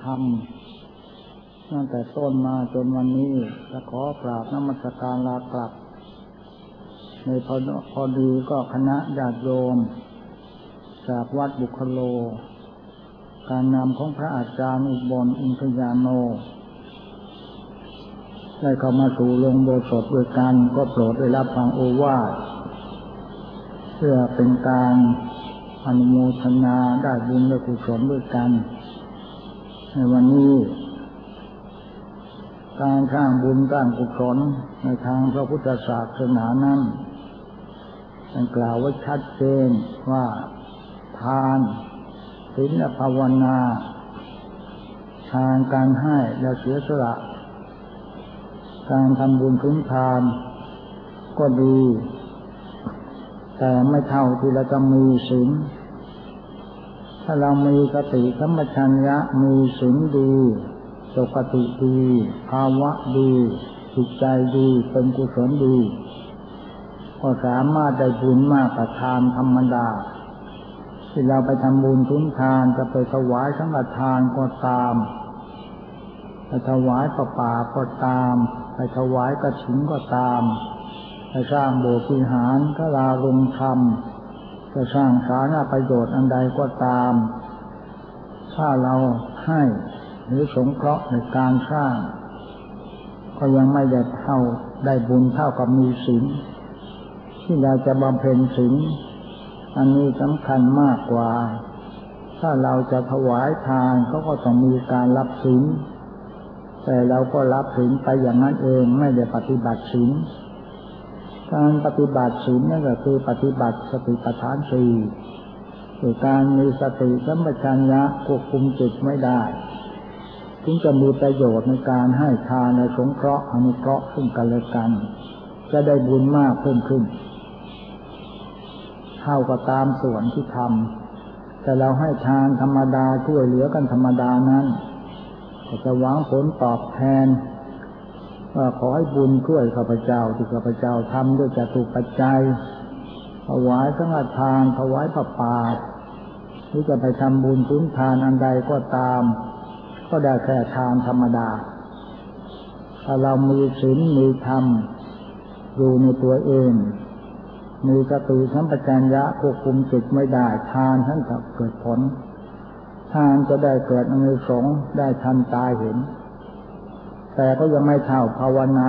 ธรรมตั้งแต่ต้นมาจนวันนี้จะขอกราบนมัสการลากลับในพอดีก็คณะญาติโยมจากวัดบุคโลการนำของพระอาจารย์อุบลอินทยาโนได้เข้ามาสู่โรงโบสถด้วยกันก็โปรดได้รับฟังโอวาทเพื่อเป็นการอนุโมทนาได้บุญและกุศลด้วยกันในวันนี้การสร้างบุญสร้างกุศลในทางพระพุทธศาสนานั้นกล่าวไว้ชัดเจนว่าทานศีลและภาวนาทานการให้และเสียสละการทำบุญทุนทานก็ดีแต่ไม่เท่าที่เราจะมีศีลถ้าเรามีสติสัมปชัญญะมีศีลดีปกติดีภาวะดีจิตใจดีเป็นกุศลดีก็สามารถได้บุญมากกว่าทานธรรมดาที่เราไปทำบุญทุนทานจะไปถวายสังฆทานก็ตามไปถวายผ้าป่าก็ตามไปถวายกฐินก็ตามไปสร้างโบสถ์วิหารศาลาโรงธรรมจะสร้างสาธารณประโยชน์อันใดก็ตามถ้าเราให้หรือสงเคราะห์ในการสร้างก็ยังไม่ได้บุญเท่ากับมีศีลที่เราจะบำเพ็ญศีลอันนี้สำคัญมากกว่าถ้าเราจะถวายทานก็ต้องมีการรับศีลแต่เราก็รับศีลไปอย่างนั้นเองไม่ได้ปฏิบัติศีลการปฏิบัติศีลนั่นก็คือปฏิบัติสติปัฏฐานสี่คือการมีสติสัมปชัญญะควบคุมจิตไม่ได้จึงจะมีประโยชน์ในการให้ทานและสงเคราะห์อนุเคราะห์ซึ่งกันและกันจะได้บุญมากเพิ่มขึ้นเท่ากับตามส่วนที่ทำแต่เราให้ทานธรรมดาช่วยเหลือกันธรรมดานั้นก็จะหวังผลตอบแทนว่าขอให้บุญช่วยข้าพเจ้าที่ข้าพเจ้าทำด้วยจตุปัจจัยถวายสังฆทานถวายผ้าป่าหรือจะไปทำบุญทุนทานอันใดก็ตามก็ได้แค่ทานธรรมดาถ้าเรามีศีลมีธรรมอยู่ในตัวเองมีสติสัมปชัญญะควบคุมจิตไม่ได้ทานทั้งจะเกิดผลทานจะได้เกิดอานิสงส์ได้ทันตาเห็นแต่ก็ยังไม่เท่าภาวนา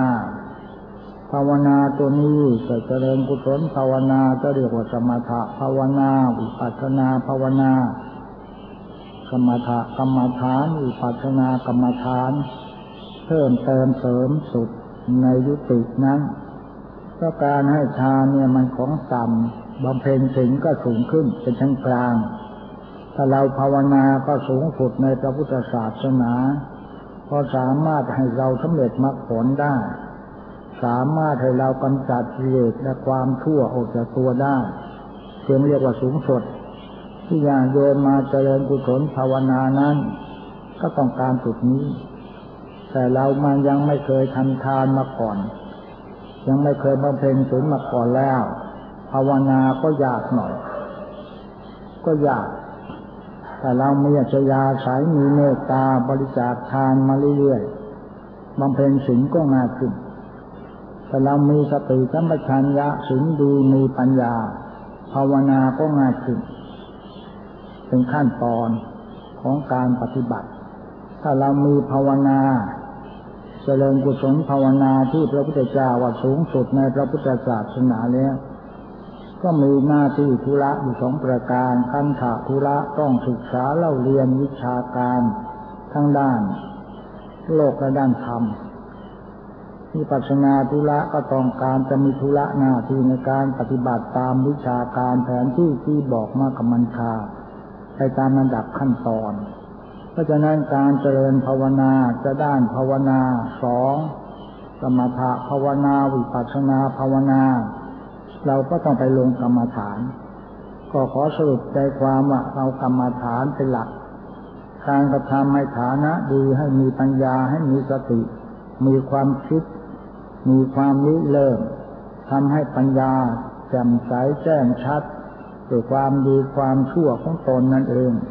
ตัวนี้จะเจริญกุศลภาวนาจะเรียกว่าสมถะภาวนาวิปัสสนาภาวนาสมถะกรรมฐานวิปัสสนากรรมฐานเพิ่มเติมเสริมสุดในยุตินั้นก็การให้ทานเนี่ยมันของต่ำบำเพ็ญศีลก็สูงขึ้นเป็นชั้นกลางถ้าเราภาวนาก็สูงสุดในพระพุทธศาสนาก็สามารถให้เราสำเร็จมรรคผลได้สามารถให้เรากำจัดกิเลสและความชั่วออกจากตัวได้จึงเรียกว่าสูงสุดที่ญาติโยมมาเจริญกุศลภาวนานั้นก็ต้องการจุดนี้แต่เรามันยังไม่เคยทำทานมาก่อนยังไม่เคยบำเพ็ญศีลมาก่อนแล้วภาวนาก็ยากหน่อยก็ยากแต่เรามีอัจฉริยะสายมีเมตตาบริจาคทานมาเรื่อยๆบำเพ็ญศีลก็ง่ายขึ้นแต่เรามีสติสัมปชัญญะศีลดีมีปัญญาภาวนาก็ง่ายขึ้นเป็นขั้นตอนของการปฏิบัติถ้าเรามีภาวนาเจริญกุศลภาวนาที่พระพุทธเจ้าว่าสูงสุดในพระพุทธศาสนาแล้วก็มีหน้าที่ธุระอยู่สองประการคันธะธุระต้องศึกษาเล่าเรียนวิชาการทั้งด้านโลกและด้านธรรมวิปัสสนาธุระก็ต้องการจะมีธุระหน้าที่ในการปฏิบัติตามวิชาการแผนที่บอกมากับมันคาไปตามลำดับขั้นตอนเพราะฉะนั้นการเจริญภาวนาจะด้านภาวนาสองสมถะภาวนาวิปัสสนาภาวนาเราก็ต้องไปลงกรรมฐานก็ขอสรุปใจความว่าเอากรรมฐานเป็นหลักการกระทำให้ฐานะดีให้มีปัญญาให้มีสติมีความคิดมีความริเริ่มทำให้ปัญญาแจ่มใสแจ้งชัดด้วยความดีความชั่วของตนนั่นเอง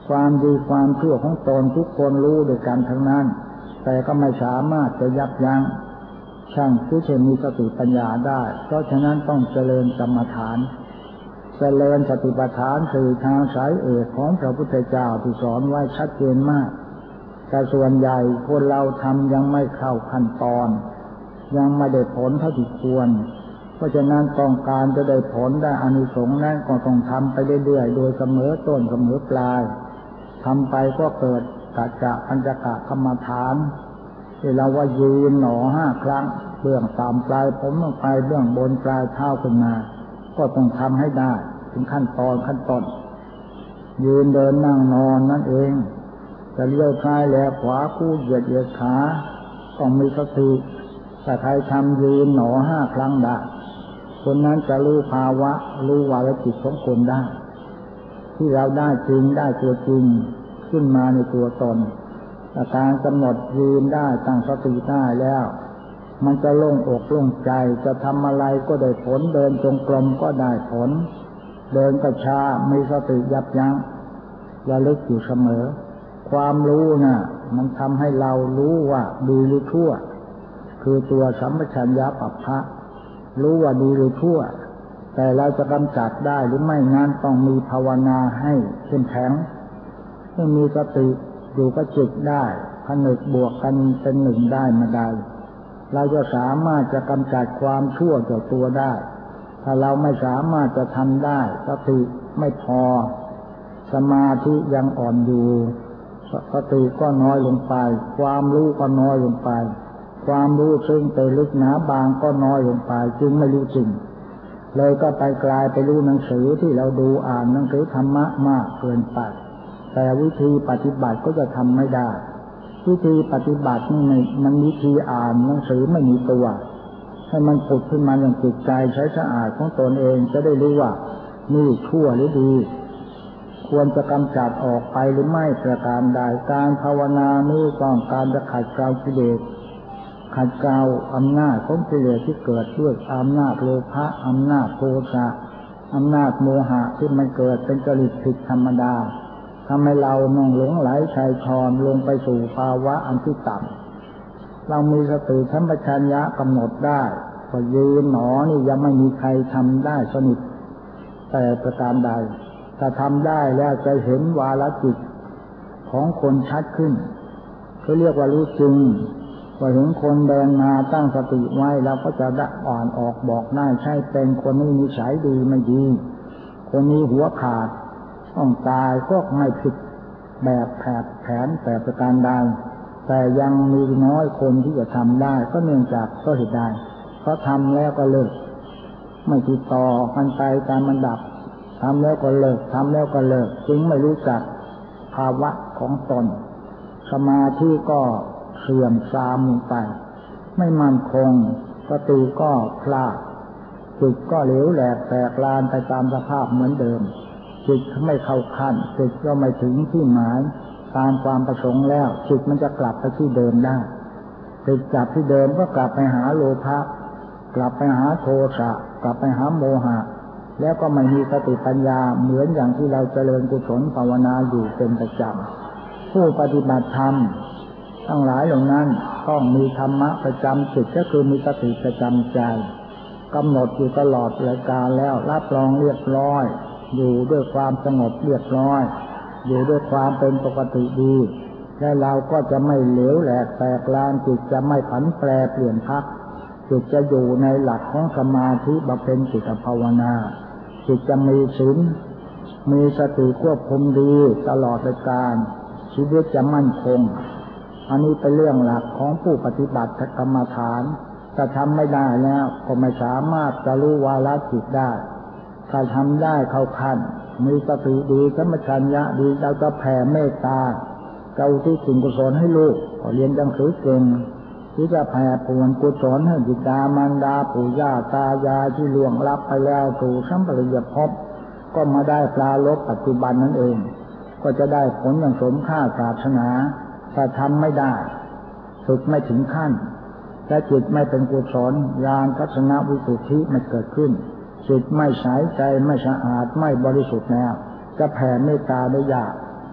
ความดีความชั่วของตนทุกคนรู้ด้วยกันทั้งนั้นแต่ก็ไม่สามารถจะยับยั้งชั่งผู้ที่มีสติปัญญาได้เพราะฉะนั้นต้องเจริญกรรมฐานเจริญสติปัฏฐานคือทางสายเอกของพระพุทธเจ้าที่สอนไว้ชัดเจนมากแต่ส่วนใหญ่คนเราทำยังไม่เข้าขั้นตอนยังไม่ได้ผลเท่าที่ควรเพราะฉะนั้นต้องการจะได้ผลได้อานิสงส์นั้นก็ต้องทำไปเรื่อยๆโดยเสมอต้นเสมอปลายทำไปก็เกิดกัจจะปัญจกะกรรมฐานที่เราว่ายืนหนอ5 ครั้งเบื้องต่ำปลายผมลงไปเบื้องบนปลายเท้าขึ้นมาก็ต้องทำให้ได้ถึงขั้นต้นยืนเดินนั่งนอนนั่นเองจะเลี้ยวซ้ายแลขวาคู่เหยียดขาต้องมีสติถ้าใครทำยืนหนอ5 ครั้งได้คนนั้นจะรู้ภาวะรู้วาระจิตของคนได้ที่เราได้จริงได้ตัวจริงขึ้นมาในตัวตนอาการกำหนดยืนได้ตั้งสติได้แล้วมันจะโล่งอกโล่งใจจะทำอะไรก็ได้ผลเดินจงกรมก็ได้ผลเดินก็ช้ามีสติยับยั้งระลึกอยู่เสมอความรู้น่ะมันทำให้เรารู้ว่าดีหรือชั่วคือตัวสัมปชัญญะปัปพะรู้ว่าดีหรือชั่วแต่เราจะกำจัดได้หรือไม่นั้นต้องมีภาวนาให้เข้มแข็งให้มีสติอยู่กับจิตได้ผนึกบวกกันเป็นหนึ่งได้มาได้เราจะสามารถจะกำจัดความชั่วจากตัวได้ถ้าเราไม่สามารถจะทำได้สติไม่พอสมาธิยังอ่อนอยู่สติก็น้อยลงไปความรู้ก็น้อยลงไปความรู้ซึ่งไปลึกหนาบางก็น้อยลงไปจึงไม่รู้จริงเลยก็ไปกลายไปรู้หนังสือที่เราดูอ่านหนังสือธรรมะมากเกินไปแต่วิธีปฏิบัติก็จะทำไม่ได้วิธีปฏิบัตินี่มันวิธีอ่านหนังสือไม่มีตัวให้มันผุดขึ้นมาอย่างจิตใจใช้สะอาดของตนเองจะได้รู้ว่านี่ชั่วหรือดีควรจะกำจัดออกไปหรือไม่ประการใดการภาวนานี้ต้องการจะขัดเกลากิเลสขัดเกลาอำนาจของกิเลสที่เกิดด้วยอำนาจโลภะอำนาจโทสะอำนาจโมหะที่มันเกิดเป็นจริตผิดธรรมดาทำให้เราน่องหลงไหลชัยชอนลงไปสู่ภาวะอันที่ต่ำเรามีสติสัมปชัญญะกำหนดได้ก็ยืนหนอนี่ยังไม่มีใครทำได้สนิทแต่ประการใดถ้าทำได้แล้วจะเห็นวาระจิตของคนชัดขึ้นเขาเรียกว่ารู้จริงว่าเห็นคนเดินมาตั้งสติไว้แล้วก็จะได้อ่านออกบอกได้ใช่เป็นคนนี้นิสัยดีไม่ดีคนนี้หัวขาดต้องตายก็ไม่ผิดแบบแผนแต่ประการใดแต่ยังมีน้อยคนที่จะทำได้ก็เนื่องจากก็เหตุใดเพราะทำแล้วก็เลิกไม่ติดต่อกันไปตามมันดับทำแล้วก็เลิกทำแล้วก็เลิกจึงไม่รู้จักภาวะของตนสมาธิก็เสื่อมทรามลงไปไม่มั่นคงสติก็พลาดจิตก็เหลวแหลกแตกลานไปตามสภาพเหมือนเดิมจิตไม่เข้าขั้นจิตก็ไม่ถึงที่หมายตามความประสงค์แล้วจิตมันจะกลับไปที่เดิมได้จิตกลับที่เดิมก็กลับไปหาโลภะกลับไปหาโทสะกลับไปหาโมหะแล้วก็ไม่มีสติปัญญาเหมือนอย่างที่เราเจริญกุศลภาวนาอยู่เป็นประจำผู้ปฏิบัติธรรมทั้งหลายเหล่านั้นต้องมีธรรมะประจำจิตก็คือมีสติประจำใจกำหนดอยู่ตลอดรายการแล้วรับรองเรียบร้อยอยู่ด้วยความสงบเรียบร้อยอยู่ด้วยความเป็นปกติดีและเราก็จะไม่เหลวแหลกแตกลานจิตจะไม่ผันแปรเปลี่ยนพักจิตจะอยู่ในหลักของสมาธิบำเพ็ญจิตภาวนาจิตจะมีศีลมีสติควบคุมดีตลอดรายการชีวิตจะมั่นคงอันนี้เป็นเรื่องหลักของผู้ปฏิบัติกรรมฐานถ้าทำไม่ได้แล้วก็ไม่สามารถจะรู้วาระจิตได้ถ้าทำได้เข้าขั้นมีสติดีสัมปชัญญะดีเราจะแผ่เมตตาเราที่สิ่งกุศลให้ลูกเรียนหนังสือเก่งที่จะแผ่ผลกุศลให้บิดามารดาปู่ย่าตายายที่ล่วงลับไปแล้วสู่สัมปรายภพก็มาได้ปลาลบปัจจุบันนั่นเองก็จะได้ผลอย่างสมค่าปรารถนาถ้าทำไม่ได้ฝึกไม่ถึงขั้นและจิตไม่เป็นกุศลญาณทัศนวิสุทธิไม่เกิดขึ้นจิตไม่ใสใจไม่สะอาดไม่บริสุทธิ์แล้วจะแผ่เมตตาได้ยาก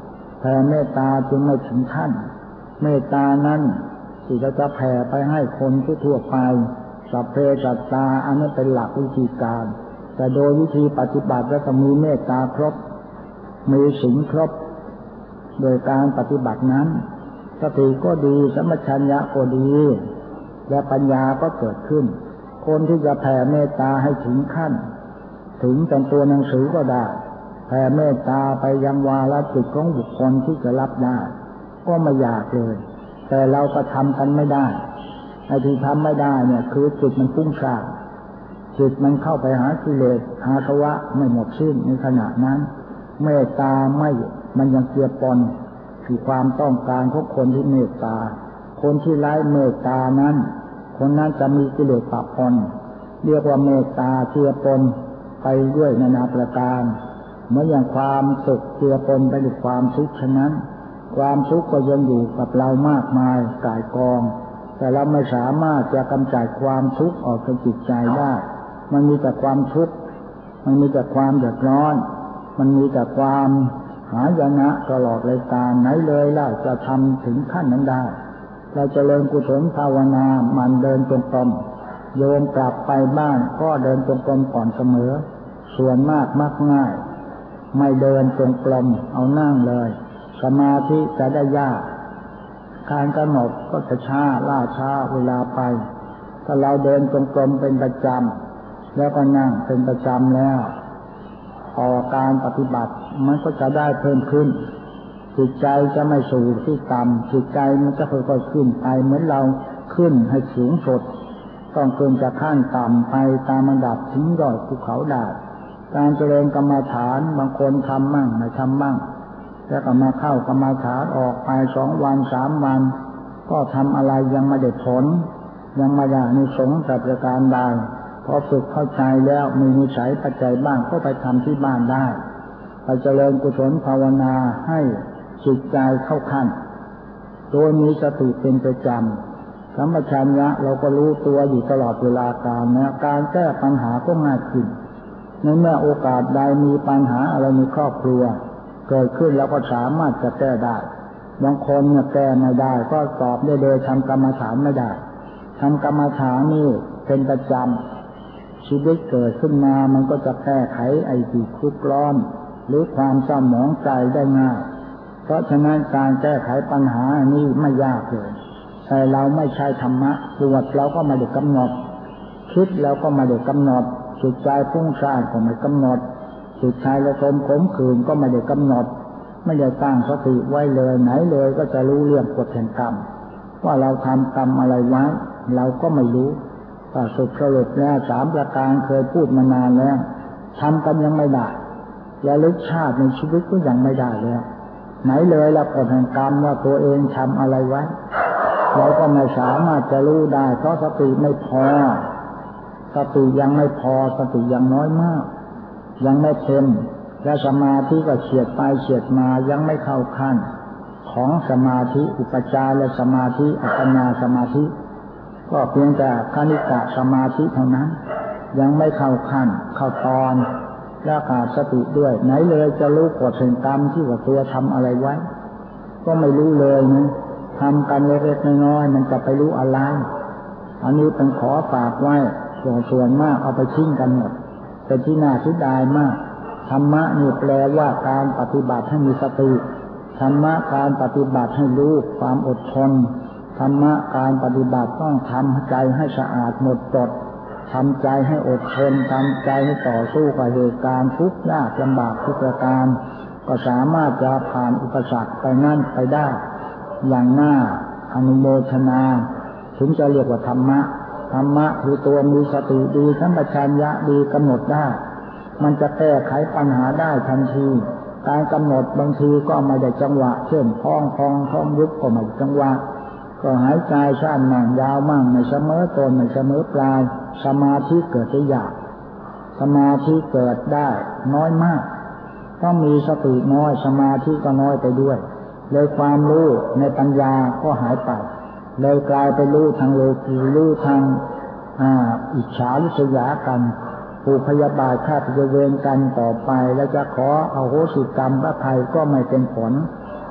แผ่เมตตาจึงไม่ถึงขั้นเมตตานั้นที่จะแผ่ไปให้คนทั่วไปสัพเพสัตตาอันนั้นเป็นหลักวิธีการแต่โดยวิธีปฏิบัติแล้วก็มีเมตตาครบมีศีลครบโดยการปฏิบัตินั้นสติก็ดีสัมปชัญญะก็ดีและปัญญาก็เกิดขึ้นคนที่จะแผ่เมตตาให้ถึงขั้นถึงเป็นตัวหนังสือก็ได้แผ่เมตตาไปยังวาระจิตของบุคคลที่จะรับได้ก็ไม่ยากเลยแต่เราก็ทำกันไม่ได้ไอ้ที่ทำไม่ได้เนี่ยคือจิตมันฟุ้งซ่านจิตมันเข้าไปหากิเลสหาภวะไม่หมดสิ้นในขณะนั้นเมตตาไม่มันยังเกี่ยวปนคือความต้องการของคนที่เมตตาคนที่ไร้เมตตานั้นคนนั้นจะมีกิเลสปะปนเรียกว่าเมตตาเกี่ยวปนไปด้วยนานาประการเหมือนอย่างความสุขเกี่ยวปนไปด้วยความทุกข์ฉะนั้นความทุกข์ก็ยังอยู่กับเรามากมายก่ายกองแต่เราไม่สามารถจะกำจัดความทุกข์ออกจากจิตใจได้มันมีแต่ความทุกข์มันมีแต่ความเดือดร้อนมันมีแต่ความหายนะตลอดรายการไหนเลยเราจะทำถึงขั้นนั้นได้เราจะเริญกุศลภาวนามันเดินจงกรมโยมกลับไปบ้านก็เดินจงกรมก่อนเสมอส่วนมากมักง่ายไม่เดินจงกรมเอานั่งเลยสมาธิจะได้ยากการกำหนดก็จะช้าล่าช้าเวลาไปถ้าเราเดินจงกรมเป็นประจำแล้วก็นั่งเป็นประจำแล้วต่อการปฏิบัติมันก็จะได้เพิ่มขึ้นจิตใจจะไม่สู่ที่ต่ำจิตใจมันจะค่อยๆขึ้นไปเหมือนเราขึ้นให้สูงสุดต้องขึ้นจากขั้นต่ำไปตามระดับถึงยอดภูเขาได้การเจริญกรรมฐานบางคนทำมั่งไม่ทำมั่งแล้วก็มาเข้ากรรมฐานออกไป2 วัน 3 วันก็ทำอะไรยังไม่ได้ผลยังไม่ได้อานิสงส์แต่ประการใดพอฝึกเข้าใจแล้วมีนิสัยปัจจัยบ้างก็ไปทำที่บ้านได้ไปเจริญกุศลภาวนาให้จิตใจเข้าขั้นโดยมีสติเป็นประจำสัมปชัญญะเราก็รู้ตัวอยู่ตลอดเวลาการแก้ปัญหาก็ง่ายขึ้นในเมื่อโอกาสใดมีปัญหาอะไรในครอบครัวเกิดขึ้นแล้วก็สามารถจะแก้ได้บางคนเนี่ยแก้ไม่ได้ก็ตอบได้เลยทำกรรมฐานไม่ได้ทำกรรมฐานนี่เป็นประจำชีวิตเกิดขึ้นมามันก็จะแก้ไขไอ้ที่ทุกข์ร้อนหรือความเศร้าหมองใจได้ง่ายเพราะฉะนั้นการแก้ไขปัญหาอันนี้ไม่ยากเลยแต่เราไม่ใช้ธรรมะปวดเราก็ไม่ได้กำหนดคิดเราก็ไม่ได้กำหนดจิตใจฟุ้งซ่านก็ไม่กำหนดจิตใจระทมขมขื่นก็ไม่ได้กำหนดไม่ได้ตั้งสติไว้เลยไหนเลยก็จะรู้เรื่องกฎแห่งกรรมว่าเราทำกรรมอะไรไว้เราก็ไม่รู้แต่สุดสรุปแล้ว3 ประการเคยพูดมานานแล้วทำกันยังไม่ได้และลึกชาติในชีวิตก็ยังไม่ได้แล้วไหนเลยละกฎแห่งกรรมว่าตัวเองทำอะไรไว้เราก็ไม่สามารถจะรู้ได้เพราะสติไม่พอสติยังไม่พอสติยังน้อยมากยังไม่เต็มและสมาธิก็เฉียดไปเฉียดมายังไม่เข้าขั้นของสมาธิอุปจารสมาธิอัปปนาสมาธิก็เพียงแต่คณิกะสมาธิเท่านั้นยังไม่เข้าขั้นเข้าตอนและขาดสติด้วยไหนเลยจะรู้กฎแห่งกรรมที่ว่าตัวทำอะไรไว้ก็ไม่รู้เลยนะทำกันเล็กๆน้อยๆมันจะไปรู้อะไรอันนี้เป็นขอฝากไว้ส่วนมากเอาไปทิ้งกันหมดเป็นที่น่าเสียดายมากธรรมะนี่แปลว่าการปฏิบัติให้มีสติธรรมะการปฏิบัติให้รู้ความอดทนธรรมะการปฏิบัติต้องทำใจให้สะอาดหมดจดทำใจให้อดทนทำใจให้ต่อสู้กับเหตุการณ์ทุกข์ยากลำบากทุกประการก็สามารถจะผ่านอุปสรรคไปนั่นไปได้อย่างน่าอนุโมทนาถึงจะเรียกว่าธรรมะธรรมะคือตัวมีสติดีสัมปชัญญะดีกำหนดได้มันจะแก้ไขปัญหาได้ทันทีการกำหนดบางทีก็ไม่ได้จังหวะเช่นท้องยุบก็ไม่ได้จังหวะก็หายใจสั้นมั่งยาวมั่งไม่เสมอต้นไม่เสมอปลายสมาธิเกิดได้ยากสมาธิเกิดได้น้อยมากต้องมีสติน้อยสมาธิก็น้อยไปด้วยเลยความรู้ในปัญญาก็หายไปเลยกลายไปรู้ทางโลกีรู้ทางอิจฉาริษยากันผูกพยาบาทฆ่าพยาเวรกันต่อไปแล้วจะขออโหสิกรรมพระภัยก็ไม่เป็นผล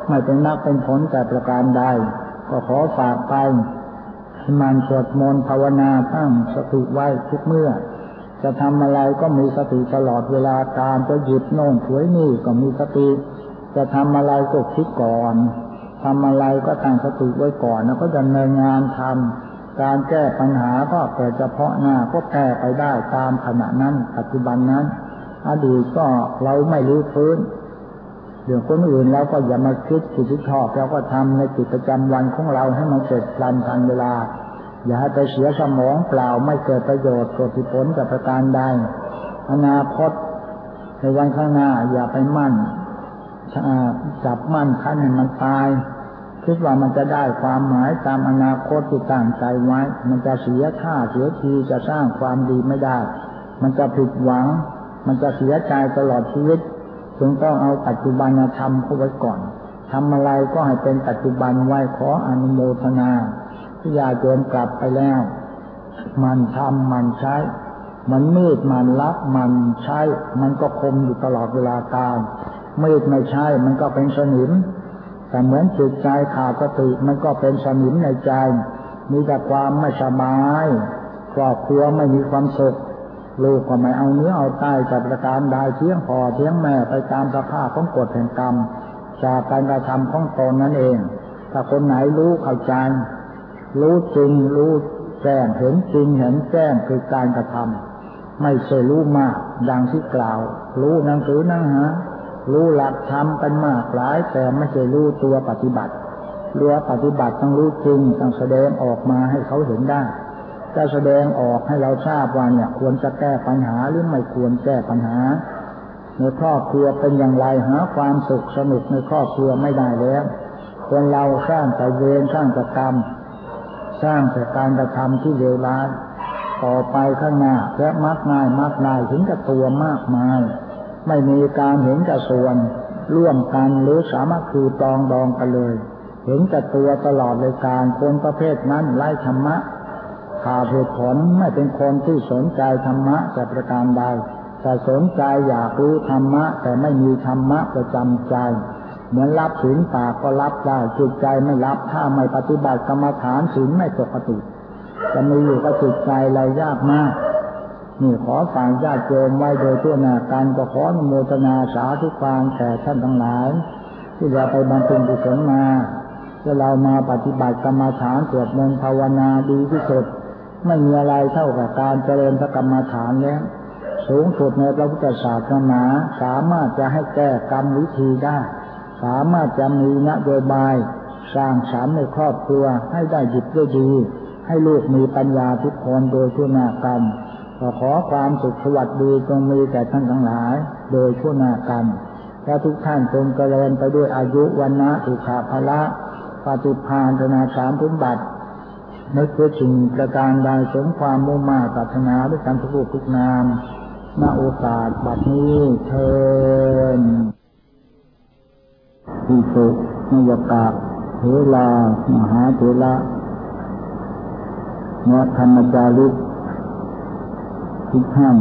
ไม่เป็นมรรคเป็นผลแต่ประการใดก็ขอฝากไปให้มันสวดมนต์ภาวนาตั้งสติไว้ทุกเมื่อจะทำอะไรก็มีสติตลอดเวลาการจะหยุดโน่นถอยนี่ก็มีสติจะทำอะไรก็คิดก่อนทำอะไรก็ตั้งสติไว้ก่อนแล้วก็ดำเนินงานทำการแก้ปัญหาก็เกิดเฉพาะหน้าก็แก้ไปได้ตามขณะนั้นปัจจุบันนั้นอดีตก็เราไม่รู้พื้นเรื่องคนอื่นแล้วก็อย่ามาคิดผิดชอบเราก็ทำในกิจประจำวันของเราให้มันเสร็จทันเวลาอย่าให้ไปเสียสมองเปล่าไม่เกิดประโยชน์เกิดผลกับประการใดอนาคตในวันข้างหน้าอย่าไปมั่นจับมั่นคั้นให้มันตายคิดว่ามันจะได้ความหมายตามอนาคตที่ตั้งใจไว้มันจะเสียท่าเสียทีจะสร้างความดีไม่ได้มันจะผิดหวังมันจะเสียใจตลอดชีวิตจึงต้องเอาปัจจุบันธรรมเข้าไว้ก่อนทำอะไรก็ให้เป็นปัจจุบันไว้ขออนุโมทนาที่ญาติโยมกลับไปแล้วมันทำมันใช้มันมีดมันรับมันใช้มันก็คมอยู่ตลอดเวลาการมีดไม่ใช้มันก็เป็นสนิมแต่เหมือนจิตใจขาดสติมันก็เป็นสนิมในใจมีแต่ความไม่สบายครอบครัวไม่มีความสุขลูกก็ไม่เอาเนื้อเอาใต้จากประการใดเที่ยงพ่อเที่ยงแม่ไปตามสภาพของกฎแห่งกรรมจากการกระทำของตนนั่นเองถ้าคนไหนรู้เข้าใจรู้จริงรู้แจ้งเห็นจริงเห็นแจ้งคือการกระทำไม่ใช่รู้มากดังที่กล่าวรู้หนังสือหนังหารู้หลักธรรมกันมากหลายแต่ไม่ใช่รู้ตัวปฏิบัติรู้ปฏิบัติต้องรู้จริงต้องแสดงออกมาให้เขาเห็นได้จะแสดงออกให้เราทราบว่าเนี่ยควรจะแก้ปัญหาหรือไม่ควรแก้ปัญหาในครอบครัวเป็นอย่างไรหาความสุขสนุกในครอบครัวไม่ได้แล้วคนเราสร้างแต่เวรสร้างแต่กรรมสร้างแต่การกระทำที่เลวร้ายต่อไปข้างหน้าและมักง่ายถึงกับตัวมากมายไม่มีการเห็นกับส่วนร่วมกันหรือสามัคคีปรองดองกันเลยเห็นกับตัวตลอดเลยการคนประเภทนั้นไร้ธรรมะขาดเหตุผลไม่เป็นคนที่สนใจธรรมะแต่ประการใดแต่สนใจอยากรู้ธรรมะแต่ไม่มีธรรมะประจำใจเหมือนรับศีลปากก็รับได้จิตใจไม่รับถ้าไม่ปฏิบัติกรรมฐานศีลไม่ปกติจะมีอยู่กับจิตใจอะไรยากมากนี่ขอฝากญาติโยมไว้โดยทั่วหน้ากันก็ขออนุโมทนาสาธุการแก่ท่านทั้งหลายที่จะไปบำเพ็ญกุศลมาถ้าเรามาปฏิบัติกรรมฐานสวดมนต์ภาวนาดีที่สุดไม่มีอะไรเท่ากับการเจริญพระกรรมฐานแล้วสูงสุดในพระพุทธศาสนาสามารถจะให้แก้กรรมวิธีได้สามารถจะมีนโยบายสร้างสรรค์ในครอบครัวให้ได้ดิบได้ดีให้ลูกมีปัญญาทุกคนโดยทั่วหน้ากันก็ขอความสุขสวัสดีจงมีแก่ท่านทั้งหลายโดยทั่วหน้ากันและทุกท่านจงเจริญไปด้วยอายุวันนะสุขภละปฏิภาณธนาสารสมบัตินึกเพื่อสิ่งประการใดสมความมุ่งมั่นปรารถนาด้วยกันทุกรูปทุกนามณโอกาสบัดนี้เทินภิกษุนยกะเถรามหาเถระเนธรรมจาริกทุกท่าน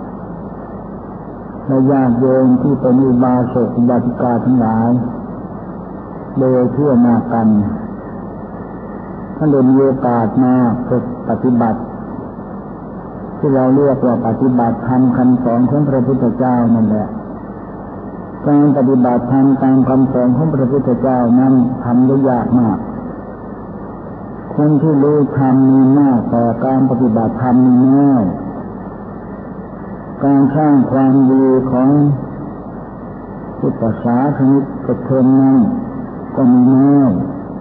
และญาติโยมที่เป็นอุบาสกอุบาสิกาทั้งหลายโดยทั่วหน้ากันท่านได้มีโอกาสมาฝึกปฏิบัติที่เราเรียกว่าปฏิบัติธรรมคำสอนของพระพุทธเจ้านั่นแหละการปฏิบัติธรรมตามคำสอนของพระพุทธเจ้านั้นทำได้ยากมากคนที่รู้ธรรมมีมากแต่การปฏิบัติธรรมมีน้อยการสร้างความดีของพุทธศาสนิกชนนั้นก็มีน้อย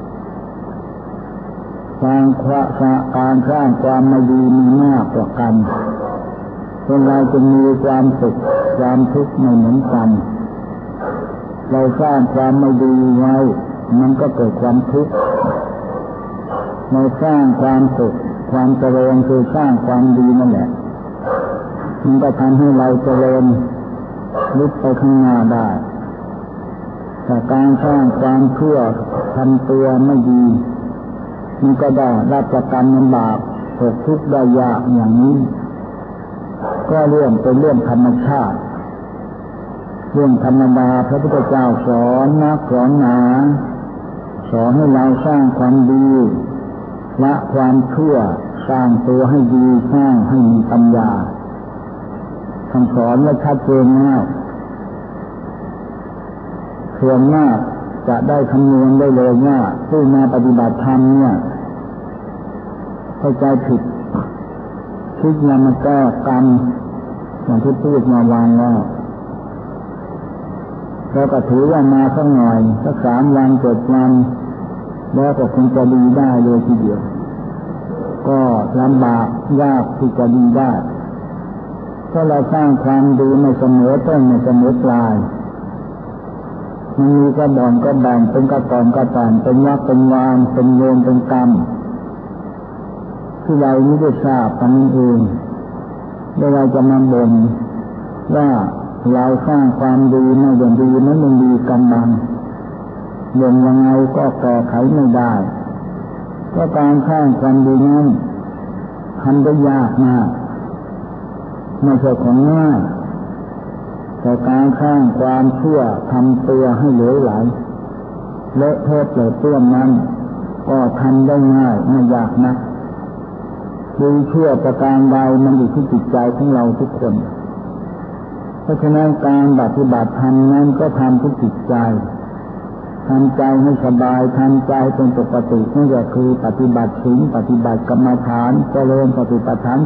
การสร้างความไม่ดีมีมากกว่ากันคนเราจะมีความสุขความทุกข์ไม่เหมือนกันเราสร้างความไม่ดีไว้มันก็เกิดความทุกข์เราสร้างความสุขความเจริญคือสร้างความดีนั่นแหละมันก็ทำให้เราเจริญลุกไปข้างหน้าได้แต่การสร้างความชั่วทำตัวไม่ดีมันก็ได้รับประกันลำบากตกทุกข์ได้ยากอย่างนี้ก็เป็นเรื่องธรรมชาติเรื่องธรรมดาพระพุทธเจ้าสอนนักสอนหนาสอนให้เราสร้างความดีละความชั่วสร้างตัวให้ดีสร้างให้มีปัญญาคำสอนว่าชัดเจนมากส่วนมากจะได้คำนวณได้เลยว่าผู้มาปฏิบัติธรรมเนี่ยเข้าใจผิดคิดนำมาแก้กรรมอย่างที่พูดมาวางแล้วก็ถือว่ามาสักหน่อยสัก3 วัน7 วันแล้วก็คงจะดีได้เลยทีเดียวก็ลำบากยากที่จะดีได้เพราะเราสร้างความดีไม่เสมอต้นไม่เสมอปลายมันมีก็บ่อนก็แบ่งเป็นกระตอนกระตอนเป็นวักเป็นวานเป็นโยนเป็นกรรมที่เราไม่ได้ทราบกันเองเราจะมาบ่นว่าเราสร้างความดีไม่อย่างดีนั้นมันดีกันบังบ่นยังไงก็แก้ไขไม่ได้ก็การสร้างความดีนั้นทำได้ยากมากไม่ใช่ของง่ายแต่การสร้างความชั่วทำตัวให้เหลวไหลเลอะเทอะเปรอะเปื้อนนั้นก็ทำได้ง่ายไม่ยากนะดีชั่วประการใดมันอยู่ที่จิตใจของเราทุกคนเพราะฉะนั้นการปฏิบัติธรรมนั้นก็ทำที่จิตใจทำใจให้สบายทำใจเป็นปกตินั่นก็คือปฏิบัติศีลปฏิบัติกรรมฐานเจริญสติปัฏฐาน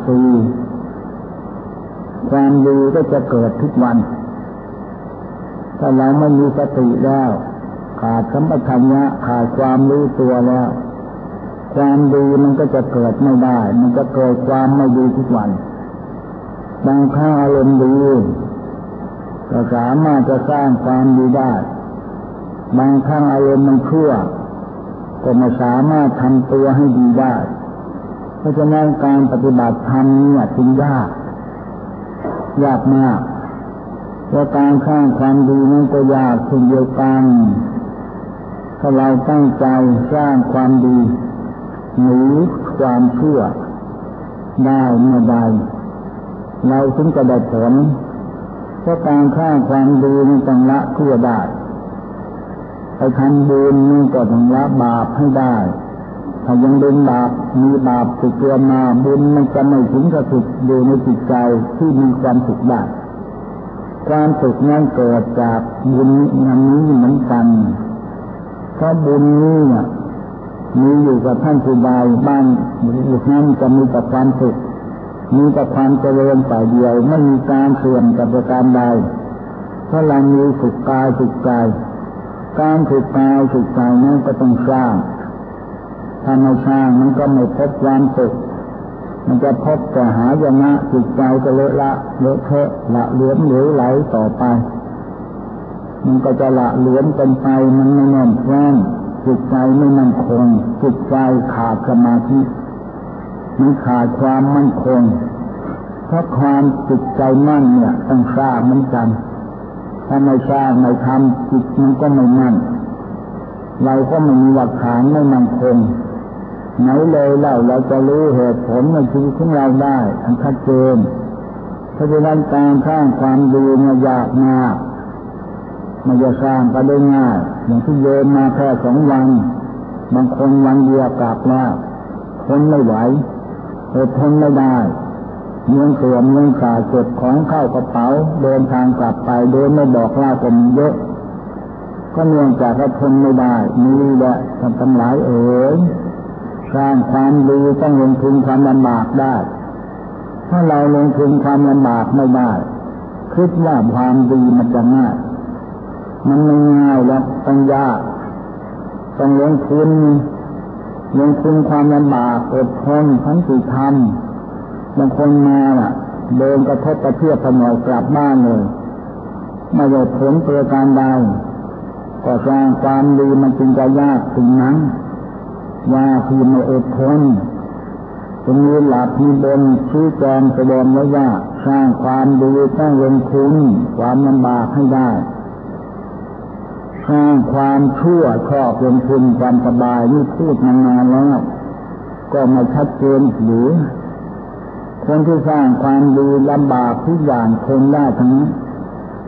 4ความดีก็จะเกิดทุกวันถ้าเราไม่มีสติแล้วขาดสัมปชัญญะขาดความรู้ตัวแล้วความดีมันก็จะเกิดไม่ได้มันจะเกิดความไม่ดีทุกวันบางครั้งอารมณ์ดีก็สามารถจะสร้างความดีได้บางครั้งอารมณ์มันชั่วก็ไม่สามารถทำตัวให้ดีได้เพราะฉะนั้นการปฏิบัติธรรมเนี่ยจึงยากมากเพราะการสร้างความดีนั้นก็ยากเช่นเดียวกันถ้าเราตั้งใจสร้างความดีหนีความชั่วได้เมื่อใดเราถึงจะได้ผลเพราะการสร้างความดีนี่ต้องละชั่วได้ไปทำบุญนี่ก็ต้องละบาปให้ได้ถ้ายังเป็นบาปมีบาปติดตัวมาบุญมันจะไม่ถึงกับสุขอยู่ในจิตใจที่มีความสุขได้ความสุขนั้นเกิดจากบุญอย่างนี้เหมือนกันเพราะบุญนี้มีอยู่กับท่านผู้ใดบ้านอยู่นั้นจะมีแต่ความสุขมีแต่ความเจริญฝ่ายเดียวไม่มีการเสื่อมกับประการใดเพราะเรามีสุขกายสุขใจการสุขกายสุขใจนั้นก็ต้องสร้างถ้าไม่สร้างมันก็ไม่พบความสุขมันจะพบแต่หายนะจิตใจจะเลอะเทอะละเลือนเหลวไหลต่อไปมันก็จะละเลือนกันไปมันไม่แน่นแฟ้นจิตใจไม่มั่นคงจิตใจขาดสมาธิมันขาดความมั่นคงเพราะความจิตใจมั่นเนี่ยต้องสร้างเหมือนกันถ้าไม่สร้างไม่ทำจิตมันก็ไม่มั่นเราก็ไม่มีหลักฐานไม่มั่นคงไหนเลยเราจะรู้เหตุผลในชีวิตของเราได้อันชัดเจนเพราะฉะนั้นการสร้างความดีเนี่ยยากมากมันจะสร้างก็ได้ง่ายอย่างที่โยมมาแค่2 วันบางคนวันเดียวกลับแล้วทนไม่ไหวทนไม่ได้เงินเสื่อมเงินขาดเก็บของเข้ากระเป๋าเดินทางกลับไปโดยไม่บอกลาคนเยอะก็เนื่องจากทนไม่ได้นี่แหละท่านทั้งหลายสร้างความดีต้องลงทุนความลำบากได้ถ้าเราลงทุนความลำบากไม่ได้คิดว่าความดีมันจะง่ายมันไม่ง่ายแล้วต้องยากต้องลงทุนความลำบากอดทนทั้งสี่ธรรมบางคนมาเดินกระทบกระเทือนถนนกลับบ้านเลยไม่ได้ผลประการใดก็สร้างความดีมันจึงจะยากถึงนั้นว่าที่ไม่อดทนตรงนี้หลับมีบนชี้แจงแสดงไว้ว่าสร้างความดีต้องลงทุนความลำบากให้ได้สร้างความชั่วชอบลงทุนความสบายนี่พูดมานานแล้วก็ไม่ชัดเจนหรือคนที่สร้างความดีลำบากทุกอย่างทนได้ทั้งนั้น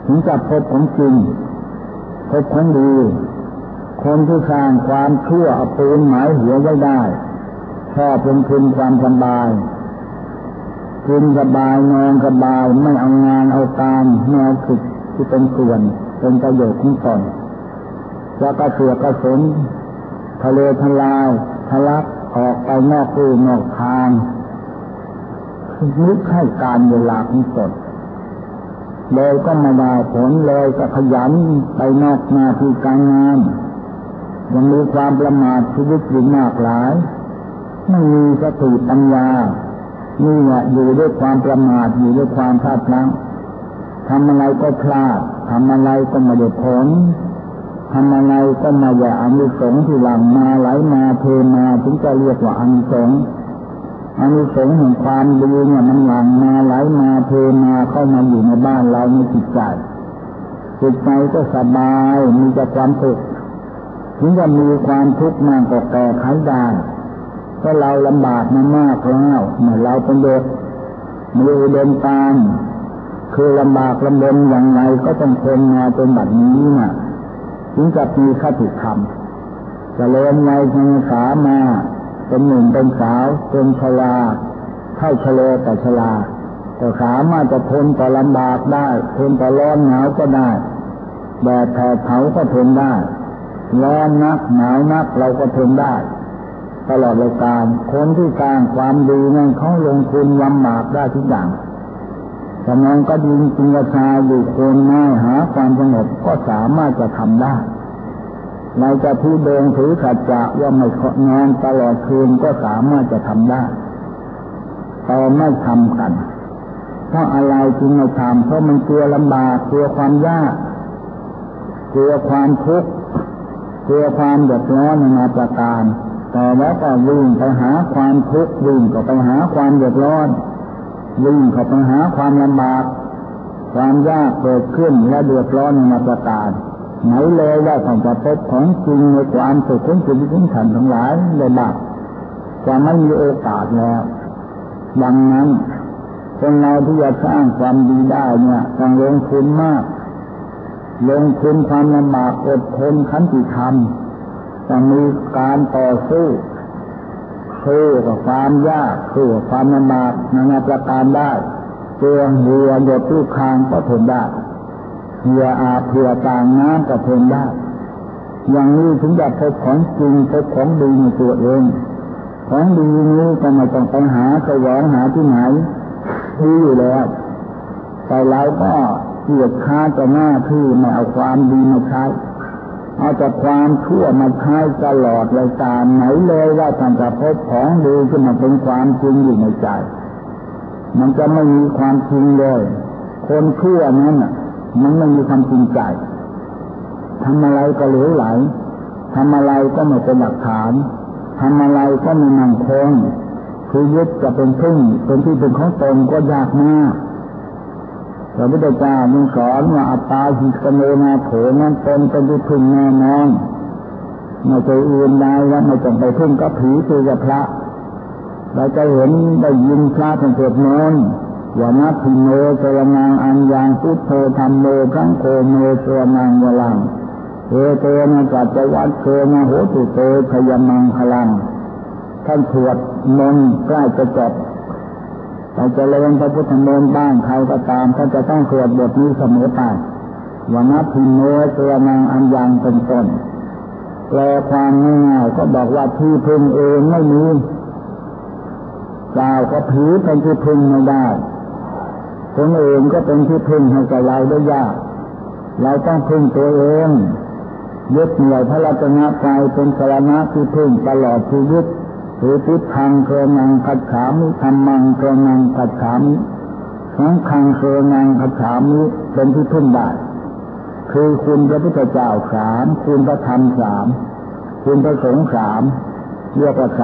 ถึงจะพบของจริงพบของดีคนที่สร้างความชั่วเอาปืนหมายหัวไว้ได้ชอบลงทุนความสบายกินสบายนอนสบายไม่เอางานเอาการไม่เอาผิดที่เป็นส่วนเป็นประโยชน์ของตนจะกระเสือกกระสนทะเลทลายทะลักออกไปนอกลู่นอกทางนึกให้การเวลาของตนเลยก็มาได้ผลเลยก็ขยันไปนอกหน้าที่การงานยังมีความประมาทชีวิตอยู่มากหลายไม่มีสติปัญญานี่แหละอยู่ด้วยความประมาทอยู่ด้วยความพลาดพลั้งทำอะไรก็พลาดทำอะไรก็ไม่ได้ผลทำอะไรก็ไม่ได้อานิสงส์ที่หลั่งมาไหลมาเทมาถึงจะเรียกว่าอานิสงส์อานิสงส์แห่งความดีเนี่ยมันหลั่งมาไหลมาเทมาเข้ามาอยู่ในบ้านเราในจิตใจก็สบายมีแต่ความสุขถึงจะมีความทุกข์มากก็แก้ไขได้เพราะเราลำบากมามากแล้วเมื่อเราเป็นเด็กมีอุดมการณ์คือลำบากลำบนอย่างไรก็ต้องทนมาจนบัดนี้น่ะถึงจะมีคติธรรมจะเริ่มในทางสามาเป็นหนุ่มเป็นสาวเป็นชราเท่าชะเลแต่ชราแต่สามารถจะทนต่อลำบากได้ทนต่อร้อนหนาวก็ได้แดดแผดเผาก็ทนได้ร้อนนักหนาวนักเราก็ทนได้ตลอดรายการคนที่สร้างความดีนั้นเขาลงทุนลำบากได้ทุกอย่างฉะนั้นก็ยิงจริงกระชายอยู่คนง่ายหาความสงบก็สามารถจะทำได้เราจะทุดงถือสัจจะว่าไม่นอนตลอดคืนก็สามารถจะทำได้แต่ไม่ทำกันเพราะอะไรจึงไม่ทำเพราะมันกลัวลำบากกลัวความยากกลัวความทุกข์กลัวความเดือดร้อนนานาประการแต่แล้วก็วิ่งไปหาความทุกข์วิ่งก็ไปหาความเดือดร้อนวิ่งเข้าไปหาความลำบากความยากเกิดขึ้นและเดือดร้อนนานาประการไหนเลยว่าต้องจะพบของจริงในความสุขของชีวิตของท่านทั้งหลายเลยบ้างจะไม่มีโอกาสแล้วดังนั้นคนเราที่จะสร้างความดีได้เนี่ยต้องลงทุนมากลงทุนความลำบากอดทนขันติธรรมต้องมีการต่อสู้กับความยากสู้กับความลำบากนานาประการได้เจอเหยื่อหยดทุกครั้งก็ทนได้เหยื่ออาบเผื่อต่างน้ำก็ทนได้อย่างนี้ถึงจะพบของจริงพบของดีในตัวเองของดีนี้ก็ไม่ต้องไปหาแสวงหาที่ไหนดีอยู่แล้วแต่เราก็เกียจค้านแต่หน้าที่ไม่เอาความดีมาใช้เอาแต่ความชั่วมาใช้ตลอดรายการไหนเลยว่าท่านจะพบของดีขึ้นมาเป็นความจริงอยู่ในใจมันจะไม่มีความจริงเลยคนชั่วนั้นมันไม่มีความจริงใจทำอะไรก็เหลวไหลทำอะไรก็ไม่เป็นหลักฐานทำอะไรก็ไม่มั่นคงคือยึดจะเป็นพึ่งเป็นที่เป็นของตนก็ยากมากพระพุทธเจ้าทรงสอนว่าอัตตาหิตโนนาโถนั้นตนเป็นที่พึ่งแน่นอนไม่ใช่อื่นใดและไม่ต้องไปพึ่งกับผีคือกับพระเราจะเห็นได้ยินพระท่านสวดมนต์ว่านัตถิโนสรณังอัญญังพุทโธธัมโมสังโฆเมสรณังวรังเอเตนะกัจจวัฏโฆนะโหตุเตชยมังคลังท่านสวดมนต์ใกล้จะจบเราจะเรียนพระพุทธมนต์บ้างใครก็ตามท่านจะต้องสวดบทนี้เสมอไปว่านัตถิโนสรณังอัญญังเป็นต้นแปลความง่ายๆก็บอกว่าที่พึ่งเองไม่มีกล่าวก็ผีเป็นที่พึ่งไม่ได้คนอื่นก็เป็นที่พึ่งให้กับเราได้ยากเราต้องพึ่งตัวเองยึดเหนี่ยวพระรัตนตรัยเป็นสรณะที่พึ่งตลอดชีวิตถือพุทธังเคนังคัจฉามิธัมมังเคนังคัจฉามิสังฆังเคนังคัจฉามิเป็นที่พึ่งได้คือคุณพระพุทธเจ้าสามคุณพระธรรมสามคุณพระสงฆ์สามเรียกว่า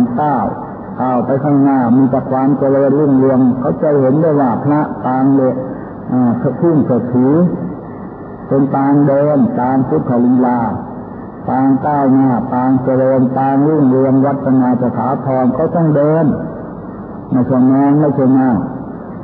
339เอาไปข้างหน้ามีแต่ความเจริญรุ่งเรืองเขาจะเห็นได้ว่าพระปางเลยสะพุ่งสะถือเป็นปางเดินปางพุทธลีลาปางก้าวหน้าปางเจริญปางรุ่งเรืองวัฒนาสถาพรเขาต้องเดินไม่ใช่นอนไม่ใช่นั่ง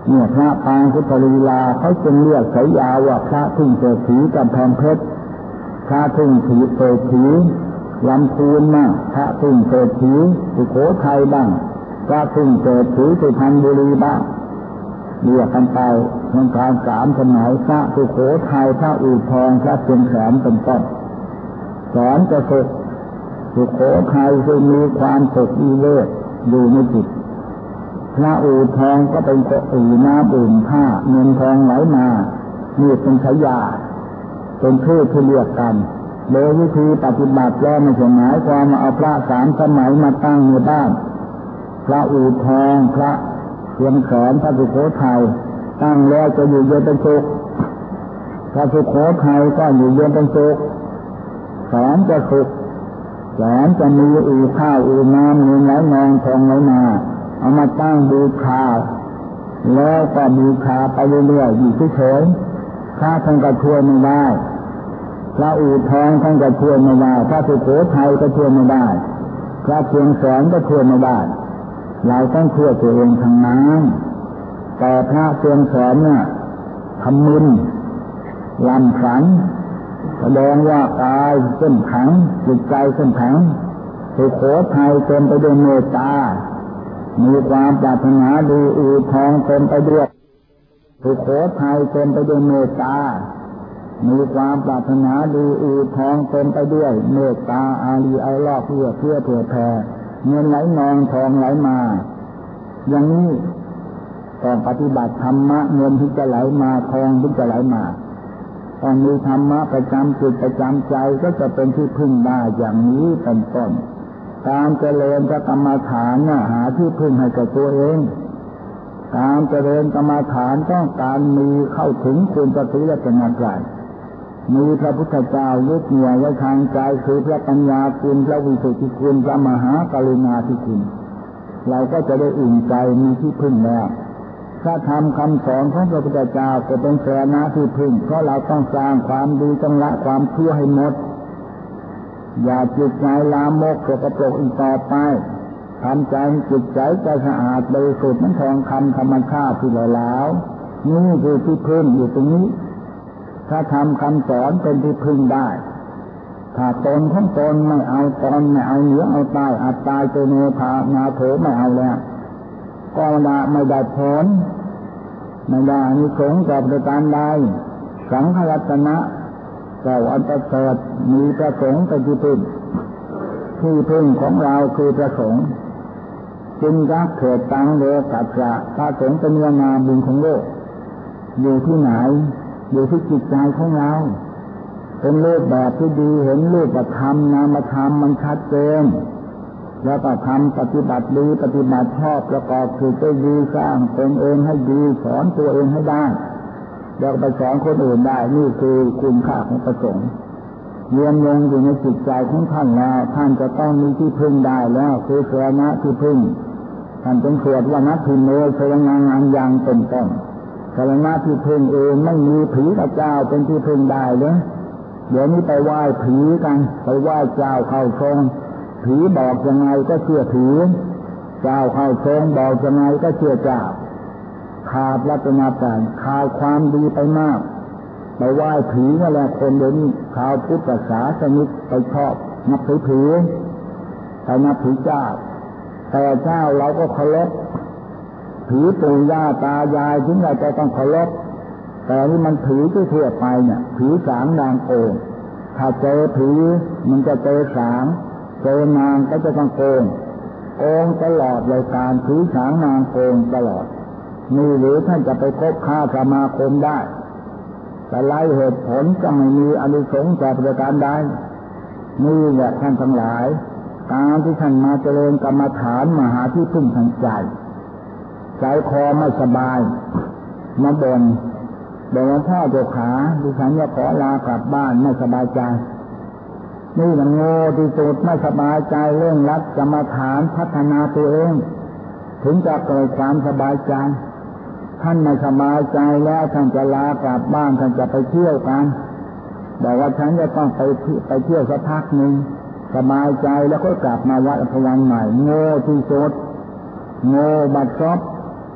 เนี่ยพระปางพุทธลีลาเขาจึงเรียกฉายาว่าพระทุ่งเศรษฐีกำแพงเพชรพระทุ่งเศรษฐีลำพูนบ้างพระทุ่งเศรษฐีสุโขทัยบ้างพระทุ่งเศรษฐีสุพรรณบุรีบ้างเรียกกันไปในการสามสมัยพระสุโขทัยพระอู่ทองพระเชียงแสนเป็นต้นแสนจะสุโขทัยคือมีความสุขอีเวทอยู่ในจิตพระอู่ทองก็เป็นอู่น้ำอุ่นท่าเงินทองไหลมานี่เป็นฉายาเป็นชื่อที่เรียกกันโดยวิธีปฏิบัติแล้วไม่ใช่หมายความเอาพระสามสมัยมาตั้งในบ้านพระอู่ทองพระเชียงแสนพระสุโขทัยตั้งแล้วจะอยู่เย็นเป็นสุขพระสุโขทัยก็อยู่เย็นเป็นสุขแสนจะสุขแสนจะมีอู่ข้าวอู่น้ำเงินไหลนองทองไหลมาเอามาตั้งบูชาแล้วก็บูชาไปเรื่อยๆอยู่เฉยๆถ้าท่านก็ช่วยไม่ได้พระอู่ทองท่านก็ช่วยไม่ได้พระสุโขทัยก็ช่วยไม่ได้พระเชียงแสนก็ช่วยไม่ได้เราต้องช่วยตัวเองทางนั้นแต่พระเชียงแสนเนี่ยทำมึนลำสันแสดงว่ากายเข้มแข็งจิตใจเข้มแข็งสุโขทัยเต็มไปด้วยเมตตามีความปรารถนาดีอู่ทองเต็มไปด้วยสุโขทัยเต็มไปด้วยเมตตามีความปรารถนาดีอู่ทองเต็มไปด้วยเมตตาอารีไอรอบเพื่อเผื่อแผ่เงินไหลนองทองไหลมาอย่างนี้ต้องปฏิบัติธรรมะเงินที่จะไหลมาทองที่จะไหลมาต้องมีธรรมะประจำจิตประจำใจก็จะเป็นที่พึ่งได้อย่างนี้เป็นต้นการเจริญพระกรรมฐานหาที่พึ่งให้กับตัวเองการเจริญกรรมฐานต้องการมีเข้าถึงคุณปฏิรัติญาณมีพระพุทธเจ้ายึดเหนี่ยวไว้ทางใจคือพระปัญญาคุณพระวิสุทธิคุณพระมหากรุณาธิคุณเราก็จะได้อุ่นใจมีที่พึ่งแล้วถ้าทำคำสอนของพระพุทธเจ้าก็เป็นแสนะที่พึ่งเพราะเราต้องสร้างความดีต้องละความชั่วให้หมดอย่าจิตใจลามกสกปรกอีกต่อไปทำใจจิตใจจะสะอาดบริสุทธิ์เหมือนทองคำธรรมชาติที่เราแล้วนี่คือที่พึ่งอยู่ตรงนี้ถ้าทำคำสอนเป็นที่พึ่งได้ถ้าตนของตนไม่เอาตนไม่เอาเหนือเอาใต้อัตตาโจโนภานาโถไม่เอาแล้วก็ไม่ได้ผลไม่ได้อานิสงส์กับประการใดสังฆรัตนะเจ้าอันประเสริฐมีพระสงฆ์เป็นที่พึ่งที่พึ่งของเราคือพระสงฆ์จึงรักเถิดตังโลกัสสะพระสงฆ์เป็นเนื้อนาบุญของโลกอยู่ที่ไหนอยู่ที่จิตใจของเราเป็นรูปแบบที่ดีเห็นรูปธรรมนามธรรมมันชัดเจนแล้วก็ทำปฏิบัติดีปฏิบัติชอบประกอบจิตให้ดีสร้างตนเองให้ดีสอนตัวเองให้ได้แล้วไปสอนคนอื่นได้นี่คือคุณค่าของพระสงฆ์เยี่ยมลงอยู่ในจิตใจของท่านแล้วท่านจะต้องมีที่พึ่งได้แล้วคือสรณะที่พึ่งท่านเป็นสวดว่านัตถิโนสรณังอันยังเป็นต้นสรณะที่พึ่งเองไม่มีผีกับเจ้าเป็นที่พึ่งได้เลยเดี๋ยวนี้ไปไหว้ผีกันไปไหว้เจ้าเข้าทรงผีบอกยังไงก็เชื่อผีเจ้าเข้าทรงบอกยังไงก็เชื่อเจ้าขาดรัตนตรัยขาดความดีไปมากไปไหว้ผีนั่นแหละคนเดี๋ยวนี้ชาวพุทธศาสนิกไปชอบนับถือผีไปนับถือเจ้าแต่เจ้าเราก็เคารพผีปู่ย่าตายายถึงเราจะต้องเคารพแต่นี่มันผีที่ทั่วไปเนี่ยผีสางนางโกงถ้าเจอผีมันจะเจอสางเจอนางก็จะต้องโกงตลอดเลยการผีสางนางโกงตลอดนี่หรือท่านจะไปคบค้าสมาคมได้แต่ไล่เหตุผลจะไม่มีอานิสงส์จากประการใดนี่แหละท่านทั้งหลายการที่ท่านมาเจริญกรรมฐานมาหาที่พึ่งทางใจใจคอไม่สบายมาบ่นบอกว่าพ่อเจ้าขาดิฉันจะขอลากลับบ้านไม่สบายใจนี่มันโง่ที่สุดไม่สบายใจเรื่องรักกรรมฐานพัฒนาตัวเองถึงจะเกิดความสบายใจท่านไม่สบายใจแล้วท่านจะลากลับบ้านท่านจะไปเที่ยวกันบอกว่าฉันจะต้องไปเที่ยวสักพักหนึ่งสบายใจแล้วก็กลับมาวัดพวันใหม่โง่ที่สุดโง่บัดซบ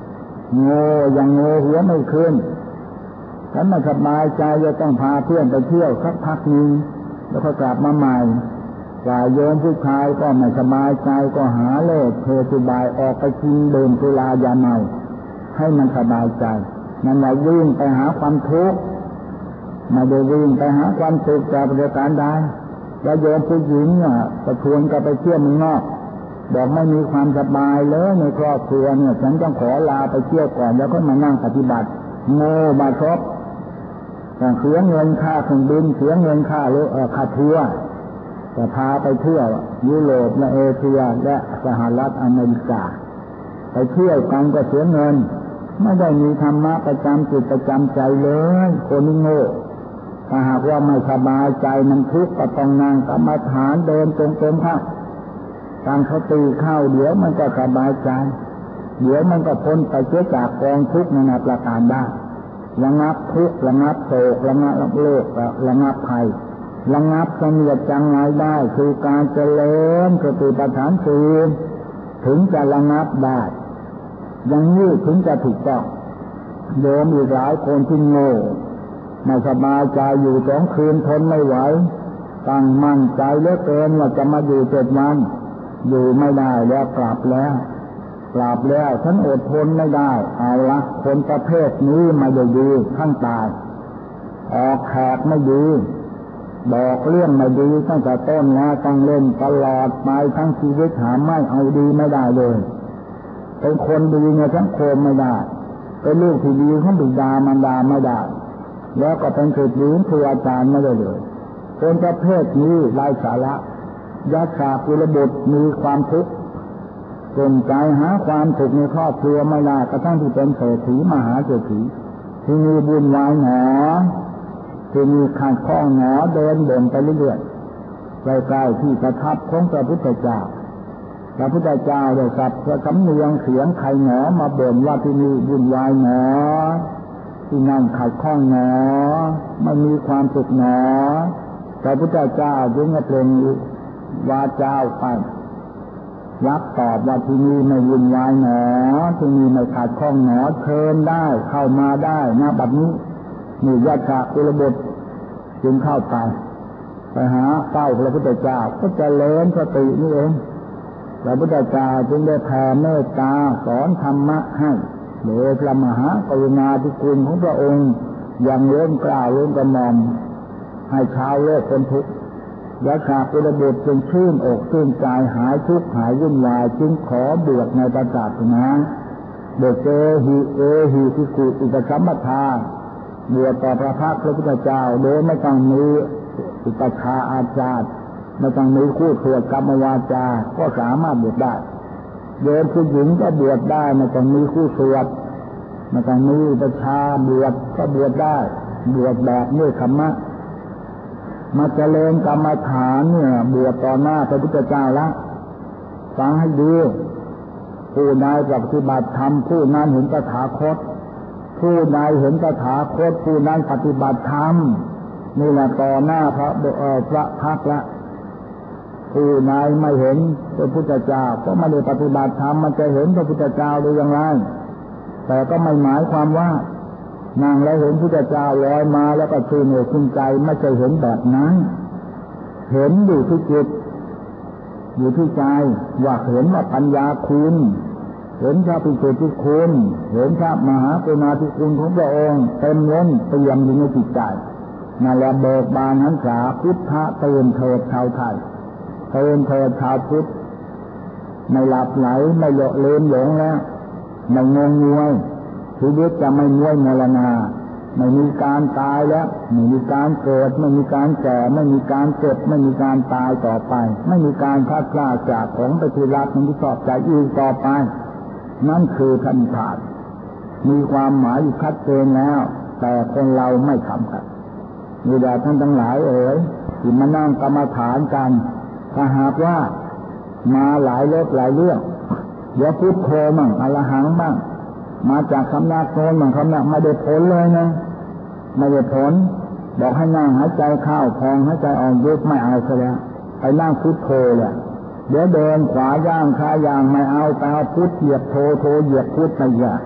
โง่ยังโง่หัวไม่ขึ้นฉันไม่สบายใจจะต้องพาเพื่อนไปเที่ยวสักพักนึงแล้วก็กลับมาใหม่ฝ่ายโยมผู้ชายก็ไม่สบายใจก็หาเลิกเทสุบายออกไปกินดื่มสุรายาเมาให้มันสบายใจนั่นแหละวิ่งไปหาความทุกข์ไม่ได้วิ่งไปหาความสุขจากประการใดแล้วโยมผู้หญิงก็ชวนกันไปเที่ยวเมืองนอกบอกไม่มีความสบายเลยในครอบครัวเนี่ยฉันต้องขอลาไปเที่ยวก่อนแล้วก็มานั่งปฏิบัติโง่บาทบต้องเสียเงินค่าเครื่องบินเสียเงินค่าทัวร์จะพาไปเที่ยวยุโรปและเอเชียและสหรัฐอเมริกาไปเที่ยวกันก็เสียเงินไม่ได้มีธรรมะประจำจิตประจำใจเลยคนนี้โง่ถ้าหากว่าไม่สบายใจมันทุกข์ก็ต้องนั่งกรรมฐานเดินจงกรมครับตั้งสติเข้าเดี๋ยวมันก็สบายใจเดี๋ยวมันก็พ้นไปจากกองทุกข์นานาประการได้ระงับทุกข์ระงับโศกระงับโลกระงับภัยระงับเสนียดจังไรได้คือการเจริญสติปัฏฐานสี่ถึงจะระงับได้อย่างนี้ถึงจะถูกต้องโยมอีกหลายคนที่โง่ไม่สบายใจอยู่2 คืนทนไม่ไหวตั้งมั่นใจเหลือเกินว่าจะมาอยู่7 วันอยู่ไม่ได้แล้วกลับแล้วฉันอดทนไม่ได้เอาละคนประเภทนี้ไม่ได้ดีทั้งตายออกแขกไม่ดีบอกเรื่องไม่ดีตั้งแต่ต้นแล้วต้องเล่นตลอดไปทั้งชีวิตหาไม่เอาดีไม่ได้เลยเป็นคนดีในสังคมไม่ได้เป็นลูกที่ดีของบิดามารดาไม่ได้แล้วก็เป็นศิษย์หรือครูอาจารย์ไม่ได้เลยคนประเภทนี้ไร้สาระยักษ์ขาปุรบุตรมีความทุกข์สนใจหาความสุขในครอบครัวไม่ได้กระทั่งที่เป็นเศรษฐีมหาเศรษฐีที่มีบุญวายหนอที่มีขัดข้องหนอเดินเดินไปเรื่อยๆใกล้ๆที่ประทับของพระพุทธเจ้าพระพุทธเจ้าได้สับพระสำเนียงเสียงใครหนอมาบ่นว่าที่นี่บุญวายหนอที่นั่นขัดข้องหนอไม่มีความสุขหนอพระพุทธเจ้าจึงเปล่งวาจาไปรับตอบว่าที่นี่ไม่วุ่นวายหนอที่นี่ไม่ขาดข้องหนอเชิญได้เข้ามาได้นะบัดนี้นี่ยักษ์กุลบุตรจึงเข้าไปหาเฝ้าพระพุทธเจ้าก็เจริญสตินี่เองพระพุทธเจ้าจึงได้แผ่เมตตาสอนธรรมะให้โดยพระมหากรุณาธิคุณของพระองค์อย่างล้นเกล้าล้นกระหม่อมให้ชาวโลกพ้นทุกข์ยักษ์กุลบุตรจึงชื่นอกชื่นใจหายทุกข์หายวุ่นวายจึงขอบวชในพระศาสนาโดยเจหิภิกขุอุปสัมปทาบวชต่อพระพักตร์พระพุทธเจ้าโดยไม่ต้องมีอุปชาอาจารย์ไม่ต้องมีคู่สวดกรรมวาจาก็สามารถบวชได้โยมผู้หญิงก็บวชได้ไม่ต้องมีคู่สวดไม่ต้องมีอุปชาบวชก็บวชได้บวชแบบด้วยธรรมะมาเจริญกรรมฐานเนี่ยบวชต่อหน้าพระพุทธเจ้าละฟังให้ดีผู้ใดปฏิบัติธรรมผู้นั้นเห็นตถาคตผู้ใดเห็นตถาคตผู้นั้นปฏิบัติธรรมนี่แหละต่อหน้าพระพักตร์ละผู้ใดไม่เห็นพระพุทธเจ้าก็ไม่ได้ปฏิบัติธรรมมันจะเห็นพระพุทธเจ้าได้อย่างไรแต่ก็ไม่หมายความว่านั่งแล้วเห็นพระพุทธเจ้าลอยมาแล้วก็ชื่นอกชื่นใจไม่ใช่เห็นแบบนั้นเห็นอยู่ที่จิตอยู่ที่ใจว่าเห็นว่าปัญญาคุณเห็นพระปิสุทธิคุณเห็นพระมหากรุณาธิคุณของพระองค์เต็มล้นเปี่ยมอยู่ในจิตใจนั่นแหละเบิกบานหันษาพุทธะตื่นเถิดชาวไทยตื่นเถิดชาวพุทธไม่หลับไหลไม่เลอะเลือนหลงแล้วไม่งงงวยชีวิตจะไม่ม้วยมรณาไม่มีการตายแล้วไม่มีการเกิดไม่มีการแก่ไม่มีการเจ็บไม่มีการตายต่อไปไม่มีการพลาดพลาดจากของปฏิรักษ์มันที่ชอบใจอีกต่อไปนั่นคือธรรมชาติมีความหมายชัดเจนแล้วแต่คนเราไม่ทำกันมีแต่ท่านทั้งหลายที่มานั่งกรรมฐานกันถ้าหากว่ามาหลายรถหลายเรื่องเดี๋ยวพุทโธมั่งอรหังบ้างมาจากคำนักโน้นมั่งคำนักไม่ได้ผลเลยนะไม่ได้ผลบอกให้นั่งหายใจเข้าพองหายใจออกยุบไม่เอาซะแล้วไปนั่งพุทโธเลยเดี๋ยวเดินขวาย่างซ้ายย่างไม่เอาแต่เอาพุทเหยียบโธเหยียบพุทไปอย่า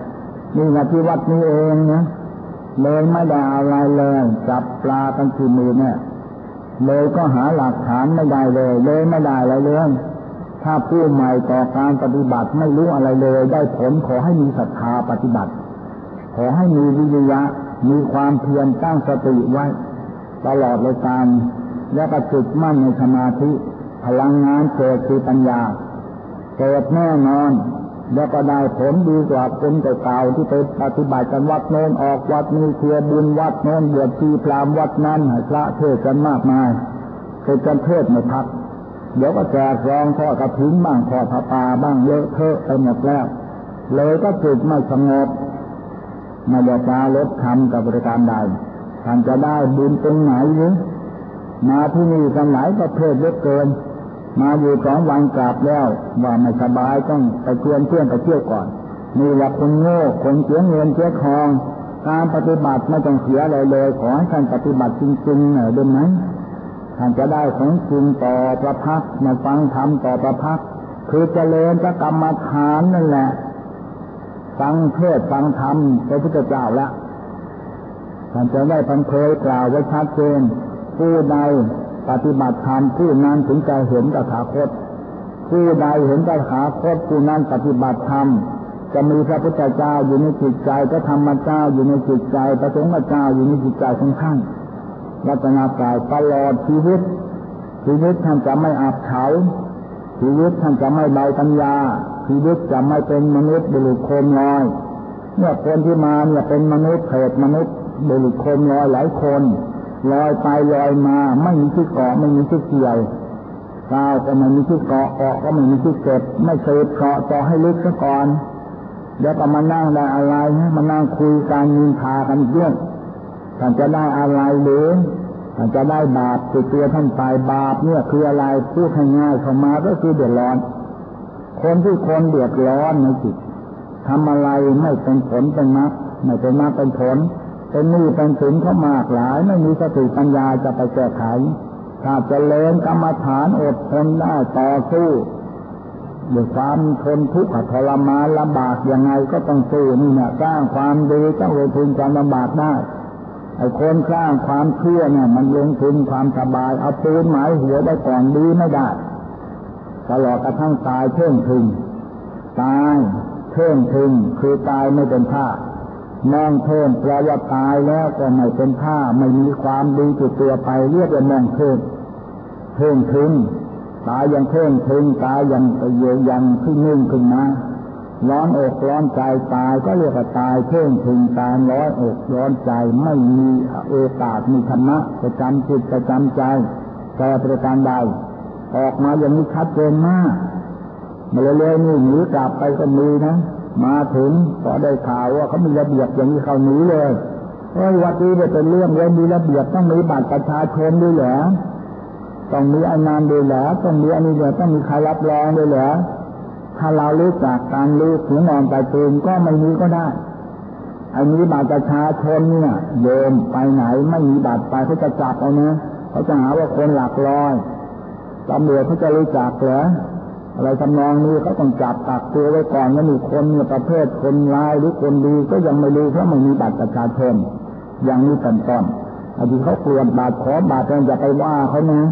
นี่นะที่วัดนี้เองนะเลยไม่ได้อะไรเลยจับปลากันกี่มือเนี่ยเลยก็หาหลักฐานไม่ได้เลยไม่ได้อะไรเลยถ้าผู้ใหม่ต่อการปฏิบัติไม่รู้อะไรเลยได้ผลขอให้มีศรัทธาปฏิบัติขอให้มีวิริยะมีความเพียรตั้งสติไว้ตลอดเลยการแล้วก็จิตมั่นในสมาธิพลังงานเกิดคือปัญญาเกิดแน่นอนแล้วก็ได้ผลดีกว่าคนเก่าๆที่ไปปฏิบัติกันวัดโน้นออกวัดนี้เทียบุญวัดโน้นบวชชีพรามวัดนั้นให้พระเทศกันมากมายเคยกันเทศไม่พักเดี๋ยวก็แจกซองทอดกฐินบ้างทอดผ้าป่าบ้างเยอะเทอะไปหมดแล้วเลยก็จิตไม่สงบไม่ได้จาลดทำกับบริการใดท่านจะได้บุญตรงไหนหรือมาที่นี่กันหลายประเภทเยอะเกินมาอยู่2 วันกลับแล้วว่าไม่สบายต้องไปชวนเพื่อนไปเที่ยวก่อนนี่แหละคนโง่คนเสียเงินเสียทองการปฏิบัติไม่ต้องเสียอะไรเลยขอให้ท่านปฏิบัติจริงๆได้ไหมท่านจะได้ของจริงต่อประภักมาฟังธรรมต่อประภักคือเจริญพระกรรมฐานนั่นแหละฟังเทศน์ฟังธรรมพระพุทธเจ้าละท่านจะได้พังเพยกล่าวไว้ชัดเจนผู้ใดปฏิบัติธรรมผู้นั้นถึงจะเห็นตถาคตผู้ใดเห็นตถาคตผู้นั้นปฏิบัติธรรมจะมีพระพุทธเจ้าอยู่ในจิตใจพระธรรมเจ้าอยู่ในจิตใจพระสงฆ์เจ้าอยู่ในจิตใจของท่านรัตนากายตลอดชีวิตท่านจะไม่อับเฉาชีวิตท่านจะไม่เบาปัญญาชีวิตจะไม่เป็นมนุษย์บุรุษโคมลอยเนี่ยคนที่มาเนี่ยเป็นมนุษย์เถิดมนุษย์บุรุษโคมลอยหลายคนลอยไปลอยมาไม่มีที่เกาะไม่มีที่เกี่ยวก้าวก็ไม่มีที่เกาะก็ไม่มีที่เก็บไม่เคยเกาะต่อให้ลึกซะก่อนเดี๋ยวก็มานั่งได้อะไรมานั่งคุยกันนินทากันเรื่องท่านจะได้อะไรหรือท่านจะได้บาปติดตัวท่านไปบาปเนี่ยคืออะไรพูดให้ง่ายเข้ามาก็คือเดือดร้อนคนที่คนเดือดร้อนในจิตทำอะไรไม่เป็นผลเป็นมรรคไม่เป็นมรรคเป็นผลเป็นหนี้เป็นสินเขามากหลายไม่มีสติปัญญาจะไปแก้ไขถ้าเจริญกรรมฐานอดทนได้ต่อสู้ด้วยความทนทุกข์ทรมานลำบากยังไงก็ต้องสู้นี่เนี่ยสร้างความดีต้องลงทุนความลำบากได้ไอ้คนสร้างความเชื่อเนี่ยมันลงทุนความสบายเอาปืนหมายหัวได้ก่อนดีไม่ได้ตลอดกระทั่งตายเท่งทึงตายเท่งทึงคือตายไม่เป็นท่ามองเท่งแปลว่าตายแล้วก็ไม่เป็นท่าไม่มีความดีติดตัวไปเรียกว่ามองเท่งทึงตายอย่างเท่งทึงตายอย่างเยือกยังขึ้นนิ่งขึ้นมาร้อนอกร้อนใจตายก็เรียกว่าตายเท่งทึงตายร้อนอกร้อนใจไม่มีโอกาสมีธรรมะประจำจิตประจำใจแต่ประการใดออกมาอย่างนี้ชัดเจนมากมาเลยๆนี่หนีกลับไปก็มีนะมาถึงก็ได้ข่าวว่าเขามีระเบียบอย่างนี้เขาหนีเลยวัดนี้เป็นเรื่องเลยมีระเบียบต้องมีบัตรประชาชนด้วยเหรอต้องมีอนามด้วยเหรอต้องมีอันนี้เหรอต้องมีใครรับรองด้วยเหรอถ้าเรารู้จักการรู้ถึงนอนไปตื่นก็ไม่มีก็ได้อันนี้บัตรประชาชนเนี่ยโยมไปไหนไม่มีบัตรไปเขาจะจับเอานะเขาจะหาว่าคนหลักลอยตำรวจเขาจะรู้จักเหรออะไรทำนองนี้เขาต้องจับตักตัวไว้ก่อนว่ามีคนเนี่ยประเภทคนร้ายหรือคนดีก็ยังไม่รู้เพราะไม่มีบัตรประชาชนอย่างนี้เป็นต้นอันที่เขาเปลี่ยนบัตรขอบัตรอย่าไปว่าเขานะ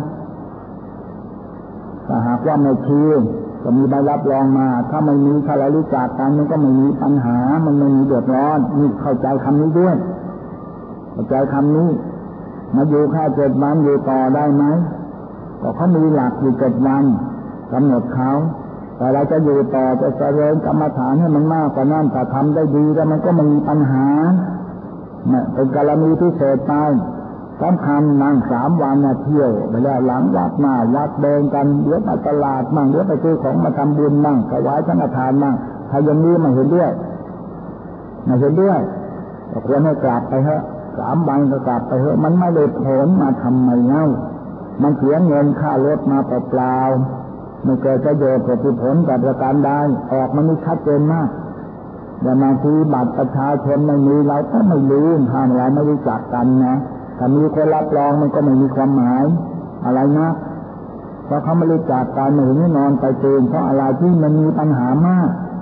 ถ้าหากว่าไม่ชี้ก็มีใบรับรองมาถ้าไม่มีถ้าเรารู้จักกันมันก็ไม่มีปัญหามันไม่มีเดือดร้อนนี่เข้าใจคำนี้ด้วยเข้าใจคำนี้มาอยู่แค่7 วันอยู่ต่อได้ไหมก็เขามีหลักอยู่7 วันกำหนดเขาแต่เราจะอยู่ต่อจะเจริญกรรมฐานให้มันมากกว่านั้นถ้าทำได้ดีแล้วมันก็ไม่มีปัญหาเป็นกรณีพิเศษไปสำคัญนั่ง3 วันเที่ยวไปแล้วหลังวัดมาวัดเดินกันเดี๋ยวไปตลาดมั่งเดี๋ยวไปซื้อของมาทำบุญมั่งถวายสังฆทานมั่งถ้าอย่างนี้ไม่เห็นด้วยก็ควรให้กลับไปเถอะ3 วันก็กลับไปเถอะมันไม่ได้ผลมาทำไมเล่ามันเสียเงินค่ารถมาเปล่าไม่เกิดประโยชน์ผลกับประการใดออกมันนี่ชัดเจนมากแต่บางทีบัตรประชาชนไม่มีเราก็ไม่รู้ถ้าเราไม่รู้จักกันนะถ้ามีคนรับรองมันก็ไม่มีความหมายอะไรนะเพราะเขาไม่รู้จักกันไม่เห็นนอนไปตื่นเพราะอะไรที่มันมีปัญหามาก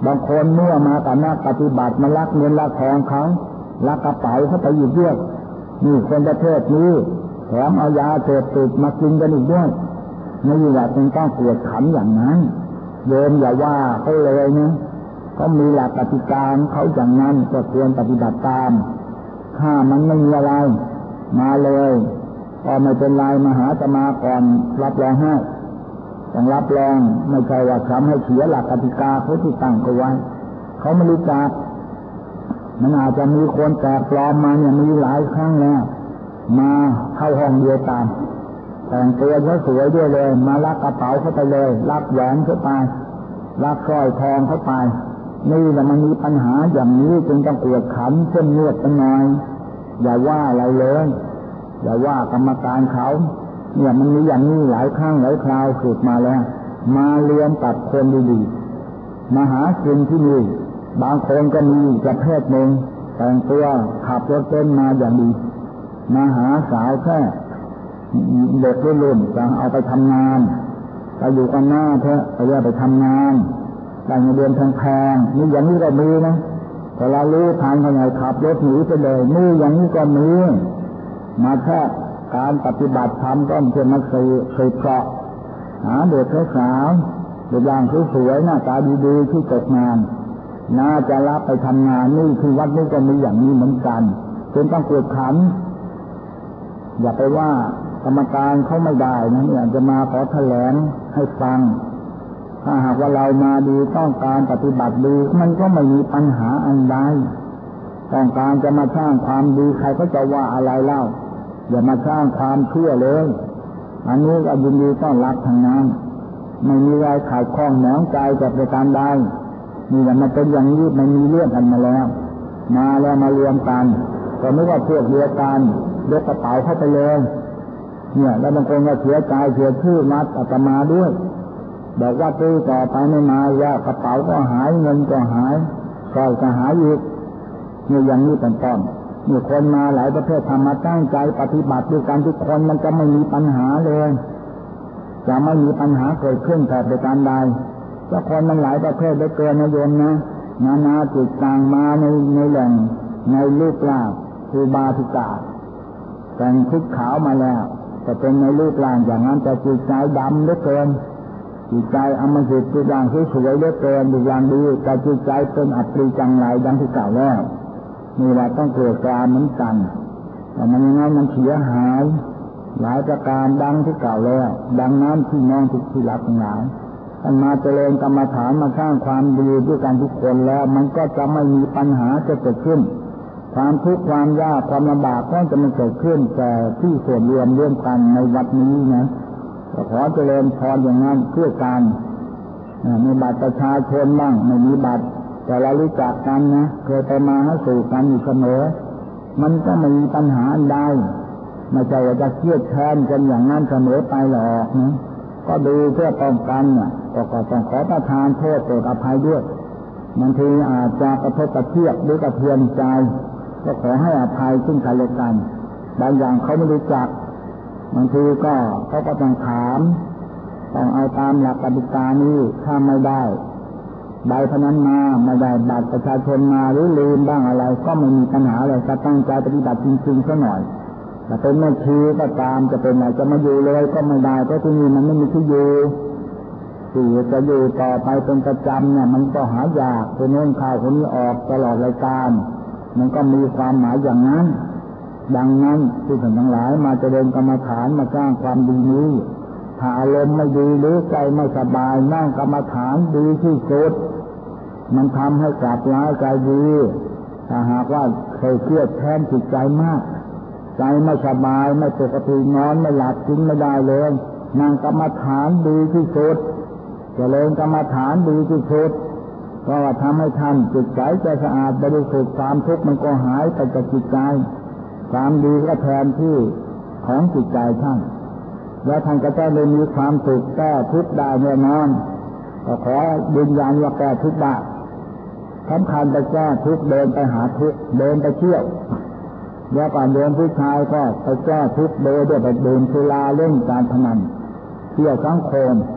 บางคนเมื่อมากับนักปฏิบัติมาลักเงินลักทองเขาลักกระเป๋าเขาไปอยู่เยอะนี่คนประเภทนี้แถมเอายาเสพติดมากินกันอีกด้วยนี่แหละจึงต้องกวดขันอย่างนั้นโยมอย่าว่าเขาเลยนะเขามีหลักกติกาเขาอย่างนั้นก็ควรปฏิบัติตามถ้ามันไม่มีอะไรมาเลยก็ไม่เป็นไรมาหาอาตมาก่อนรับรองให้ต้องรับรองไม่ใช่ว่าทำให้เสียหลักกติกาเขาที่ตั้งเอาไว้เขาไม่รู้จักมันอาจจะมีคนแปลกปลอมมาเนี่ยมีหลายครั้งแล้วมาเข้าห้องเดียวกันแต่งตัวสวยๆด้วยเลยมาลักกระเป๋าเข้าไปเลยลักแหวนเข้าไปลักสร้อยทองเข้าไปนี่แหละมันมีปัญหาอย่างนี้จึงต้องกวดขันเข้มงวดกันหน่อยอย่าว่าอะไรเลยอย่าว่ากรรมการเขาเนี่ยมันมีอย่างนี้หลายครั้งหลายคราวฝึกมาแล้วมาเรียนกับคนดีๆมาหากินที่นี่บางคนก็มีประเภทหนึ่งแต่งตัวขับรถเต้นมาอย่างดีมาหาสาวแค่เด็กรุ่นจะเอาไปทำงานไปอยู่กันหน้าเถอะไปทำงานได้เงินเดือนแพงๆนี่อย่างนี้ก็มีนะแต่เรารู้ทางเขาไงขับรถหนีไปเลยนี่อย่างนี้ก็มีมาแค่การปฏิบัติธรรมก็เพื่อมาสืบเสาะหาเด็กสาวเด็กอย่างสวยๆหน้าตาดีๆที่ตกงานน่าจะรับไปทำงานนี่คือวัดนี้ก็มีอย่างนี้เหมือนกันจึงต้องกวดขันอย่าไปว่ากรรมการเขาไม่ได้นะเนี่ยจะมาขอแถลงให้ฟังถ้าหากว่าเรามาดีต้องการปฏิบัติดีมันก็ไม่มีปัญหาอันใดต้องการจะมาสร้างความดีใครก็จะว่าอะไรเล่าอย่ามาสร้างความเชื่อเลยอันนี้ก็ยินดีต้อนรับทางนั้นไม่มีอะไรขาดข้องหมองใจจากประการใดนี่แหละมันเป็นอย่างนี้มันมีเรื่องกันมาแล้วมารวมกันก็นึกว่าพวกเดียวกันยกกระเป๋าเข้าไปเลยเนี่ยแล้วบางคนก็เสียใจเสียชื่อมัดอาตมาด้วยบอกว่าตื้อต่อไปไม่มาว่ากระเป๋าก็หายเงินก็หายก็จะหายอีกเนี่ยอย่างนี้เป็นต้นมีคนมาหลายประเภททำมาตั้งใจปฏิบัติด้วยกันทุกคนมันจะไม่มีปัญหาเลยจะไม่มีปัญหาเกิดขึ้นแต่ประการใดก็คนมันหลายประเภทได้เกินนะโยมนะนานาจิตต่างมาในแหล่งในรูปร่างคือบาธิกาแต่งชุดขาวมาแล้วแต่เป็นในรูปร่างอย่างนั้นแต่จิตใจดำเหลือเกินจิตใจอมหิตจิตอย่างสวยเหลือเกินอย่างดีแต่จิตใจเป็นอัปรีจังไรดังที่กล่าวแล้วนี่แหละต้องเกิดการเหมือนกันแต่มันยังไงมันเสียหายหลายประการดังที่กล่าวแล้วดังนั้นที่น้องทุกที่รักทั้งหลายท่านมาเจริญกรรมฐานมาสร้างความดีด้วยกันทุกคนแล้วมันก็จะไม่มีปัญหาจะเกิดขึ้นความทุกข์ความยากความลำบากก็จะไม่เกิดขึ้นแต่ที่ส่วนรวมร่วมกันในวัดนี้นะขอเจริญพรอย่างนั้นเพื่อการมีบัตรประชาชนบ้างไม่มีบัตรแต่เรารู้จักกันนะเคยไปมาหาสู่กันอยู่เสมอมันก็ไม่มีปัญหาใดไม่ใช่ว่าจะเครียดแค้นกันอย่างนั้นเสมอไปหรอกนะก็ดูเพื่อป้องกันเนี่ยก็ต้องขอประทานโทษโปรดอภัยด้วยบางทีอาจจะกระทบกระเทียบหรือกระเทือนใจก็ขอให้อภัยซึ่งกันและกันบางอย่างเขาไม่รู้จักบางทีก็เขาก็ต้องถามต้องเอาตามหลักกติกานี้ถ้าไม่ได้ใบพนันมาไม่ได้บัตรประชาชนมาหรือลืมบ้างอะไรก็ไม่มีปัญหาอะไรจะตั้งใจปฏิบัติจริงๆซะหน่อยแต่เป็นแม่ชีก็ตามจะเป็นอะไรจะมาอยู่เลยก็ไม่ได้เพราะที่นี่มันไม่มีที่อยู่ที่จะอยู่ต่อไปเป็นประจำเนี่ยมันก็หายากคนโน้นข่าวคนนี้ออกตลอดรายการมันก็มีความหมายอย่างนั้นดังนั้นที่ท่านทั้งหลายมาเจริญกรรมฐานมาสร้างความดีนี้ถ้าอารมณ์ไม่ดีหรือใจไม่สบายนั่งกรรมฐานดีที่สุดมันทำให้กลับร้ายใจดีถ้าหากว่าเคยเครียดแค้นจิตใจมากใจไม่สบายไม่ปกตินอนไม่หลับกินไม่ได้เลยนั่งกรรมฐานดีที่สุดเจริญกรรมฐานดีที่สุดก็ทำให้ท่านจิตใจจะสะอาดบริสุทธิ์ความทุกข์มันก็หายไปจากจิตใจความดีก็แทนที่ของจิตใจท่านและท่านก็จะได้มีความสุขแก้ทุกข์ได้แน่นอนก็ขอยืนยันว่าแก้ทุกข์ได้สำคัญไปแก้ทุกข์เดินไปหาทุกข์เดินไปเที่ยวแล้วก่อนเดินผู้ชายก็ไปแก้ทุกข์โดยไปดื่มสุราเล่นการพนันเที่ยวสังคม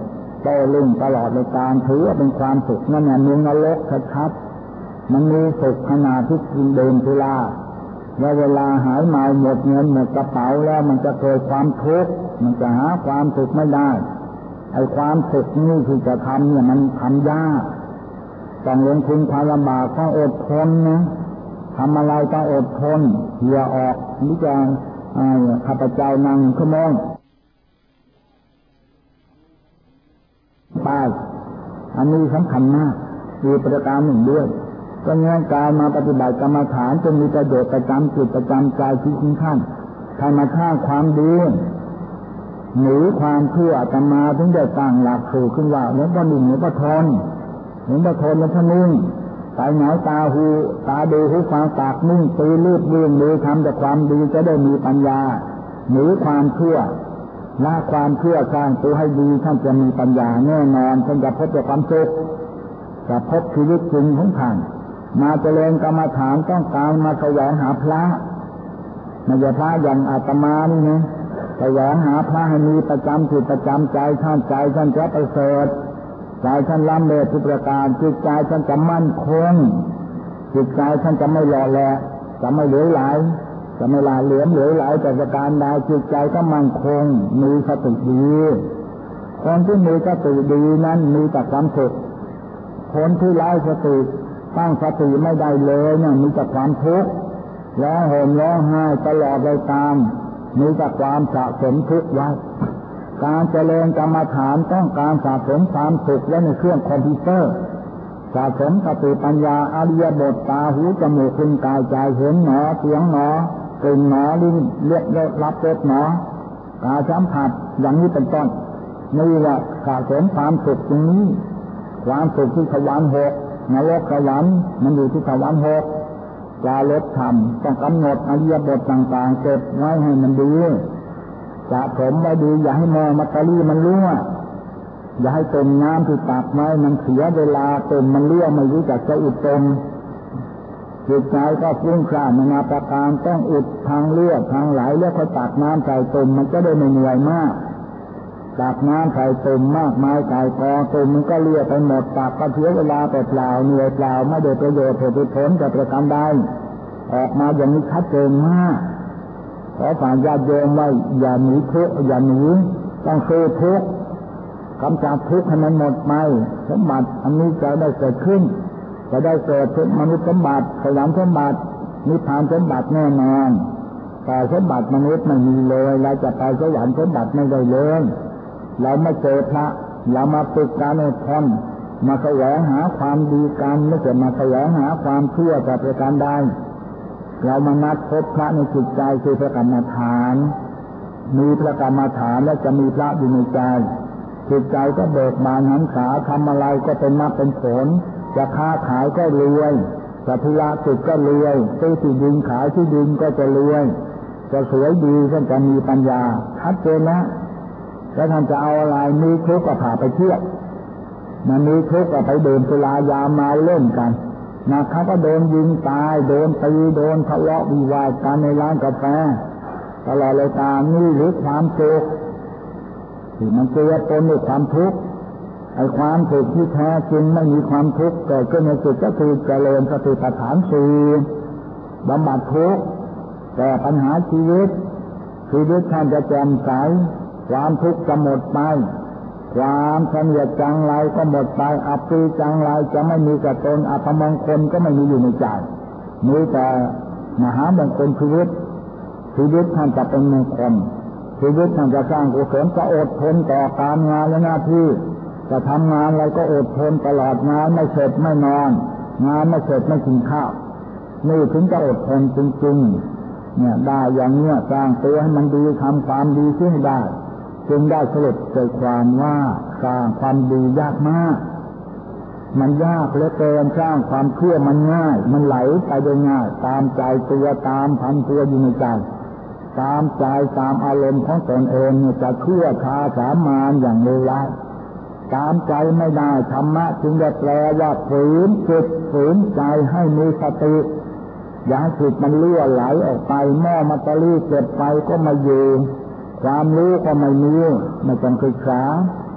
โต้รุ่งตลอดในการถือว่าเป็นความสุขนั่นเนี่ยเมืองนรกชัดๆมันมีสุขขนาดที่กินเดินทุลาแล้วเวลาหายเมาหมดเงินหมดกระเป๋าแล้วมันจะเกิดความทุกข์มันจะหาความสุขไม่ได้ไอ้ความสุขนี่ที่จะทำเนี่ยมันทำยากต้องลงทุนความลำบากต้องอดทนนะทำอะไรต้องอดทนเหงื่อออกนี่จะข้าพเจ้านั่งชั่วโมงป้ายอันนี้สำคัญมากมีประการหนึ่งด้วยก็เงื่อนการมาปฏิบัติกรรมฐานจนมีประโยชน์ประจำจิตประจำใจที่คุ้มค่าใครมาข้างความดีหนีความชั่วอาตมาถึงได้ตั้งหลักสูตรขึ้นว่าหลวงพ่อหนึ่งหลวงพ่อทนหลวงพ่อทนหลวงพ่อนิ่งตาเหงาตาหูตาดูหูฟังปากนิ่งตีลืบเลื่อนมือทำแต่ความดีจะได้มีปัญญาหนีความชั่วละความชั่วสร้างตัวให้ดีท่านจะมีปัญญาแน่นอนท่านจะพบแต่ความสุขจะพบชีวิตจริงของท่านมาเจริญกรรมฐานต้องการมาแสวงหาพระไม่ใช่พระอย่างอาตมานี่นะแสวงหาพระให้มีประจำจิตประจำใจท่านใจท่านจะประเสริฐใจท่านล้ำเลิศทุกประการจิตใจท่านจะมั่นคงจิตใจท่านจะไม่หล่อแหละจะไม่เหลวไหลจะไม่ลาเหลือมเหลวไหลแต่ประการใดจิตใจก็มั่นคงมีสติดีคนที่มีสติดีนั้นมีแต่ความสุขคนที่ไร้สติตั้งสติไม่ได้เลยเนี่ยมีแต่ความทุกข์ร้องห่มร้องไห้ตลอดเลยตามมีแต่ความสะสมทุกข์ไว้การเจริญกรรมฐานต้องการสะสมความสุขไว้ในเครื่องคอมพิวเตอร์สะสมสติปัญญาอริยบทตาหูจมูกลิ้นกายใจเห็นหนอเสียงหนอกลิ่นหนอลิ้นเลือดรับรสหนอกายสัมผัสอย่างนี้เป็นต้นนี่แหละสะสมความสุขตรงนี้ความสุขที่สวรรค์หกนรกสวรรค์มันอยู่ที่สวรรค์หกจาลดธรรมต้องกำหนดอริยบทต่างๆเก็บไว้ให้มันดีสะสมไว้ดีอย่าให้มองมัตตาลีมันรั่วอย่าให้ต้มน้ำที่ตักไว้มันเสียเวลาต้มมันเลี่ยไม่รู้จักจะอุดต้มจิตใจก็ฟุ้งซ่านนานาประการต้องอุดทางเลือดทางไหลแล้วค่อยตักน้ำใส่ต้มมันจะได้ไม่เหนื่อยมากตักน้ำใส่ต้มมากมายไก่กองต้มมันก็เลี่ยไปหมดตักก็เสียเวลาเปล่าเหนื่อยเปล่าไม่ได้ประโยชน์ผลแต่ประการใดออกมาอย่างนี้ชัดเจนมากขอฝากญาติโยมไว้อย่าหนีทุกข์อย่าหนีต้องสู้ทุกข์กำจัดทุกข์ให้มันหมดไปสมบัติอันนี้จะได้เกิดขึ้นจะได้เกิดมนุษย์สมบัติสวรรค์สมบัตินิพพานสมบัติแน่นอนแต่สมบัติมนุษย์ไม่มีเลยเราจะไปสวรรค์สมบัติไม่ได้เลยเราไม่เจอพระเรามาฝึกการอดทนมาแสวงหาความดีกันไม่ใช่มาแสวงหาความชั่วแต่ประการใดเรามานัดพบพระในจิตใจคือพระกรรมฐานมีพระกรรมฐานและจะมีพระอยู่ในใจจิตใจก็เบิกบานหันษาทำอะไรก็เป็นมรรคเป็นผลจะค้าขายก็รวยจะธุระกิจก็รวยซื้อที่ดินขายที่ดินก็จะรวยจะสวยดีก็จะมีปัญญาชัดเจนนะแล้วท่านจะเอาอะไรมีทุกข์ก็พาไปเที่ยวมันมีทุกข์ก็ไปดื่มสุรายาเมาเล่นกันนะเขาก็โดนยิงตายโดนตีโดนทะเลาะวิวาทกันในร้านกาแฟตลอดเลยตามนี่หรือความสุขที่มันเจือปนด้วยความทุกข์ไอ้ความสุขที่แท้จริงไม่มีความทุกข์เกิดขึ้นในจิตก็คือเจริญสติปัฏฐานสี่บำบัดทุกข์แก้ปัญหาชีวิตท่านจะแจ่มใสความทุกข์จะหมดไปความเสนียดจังไรก็หมดไปอับปีจังไรจะไม่มีกับตนอัปมงคลก็ไม่มีอยู่ในใจมีแต่มหามงคลชีวิตท่านจะเป็นมงคลชีวิตท่านจะสร้างกุศลจะอดทนต่อการงานและหน้าที่จะทำงานอะไรก็อดทนตลอดงานไม่เสร็จไม่นอนงานไม่เสร็จไม่กินข้าวนี่ถึงจะอดทนจริงๆเนี่ยได้อย่างเนี้ยสร้างตัวให้มันดีทำความดีขึ้นได้จึงได้สรุปใจความว่าสร้างความดียากมากมันยากเหลือเกินสร้างความเชื่อมันง่ายมันไหลไปโดยง่ายตามใจตัวตามพันตัวอยู่ในใจตามใจตามอารมณ์ของตนเองจะเชื่อชาสามานอย่างเลวร้ายตามใจไม่ได้ธรรมะจึงจะแปลว่าฝืนจิตฝืนใจให้มีสติอย่าให้จิตมันรั่วไหลออกไปหม้อมัตตาลีเก็บไปก็มาอยู่ความรู้ก็ไม่มีไม่ต้องศึกษา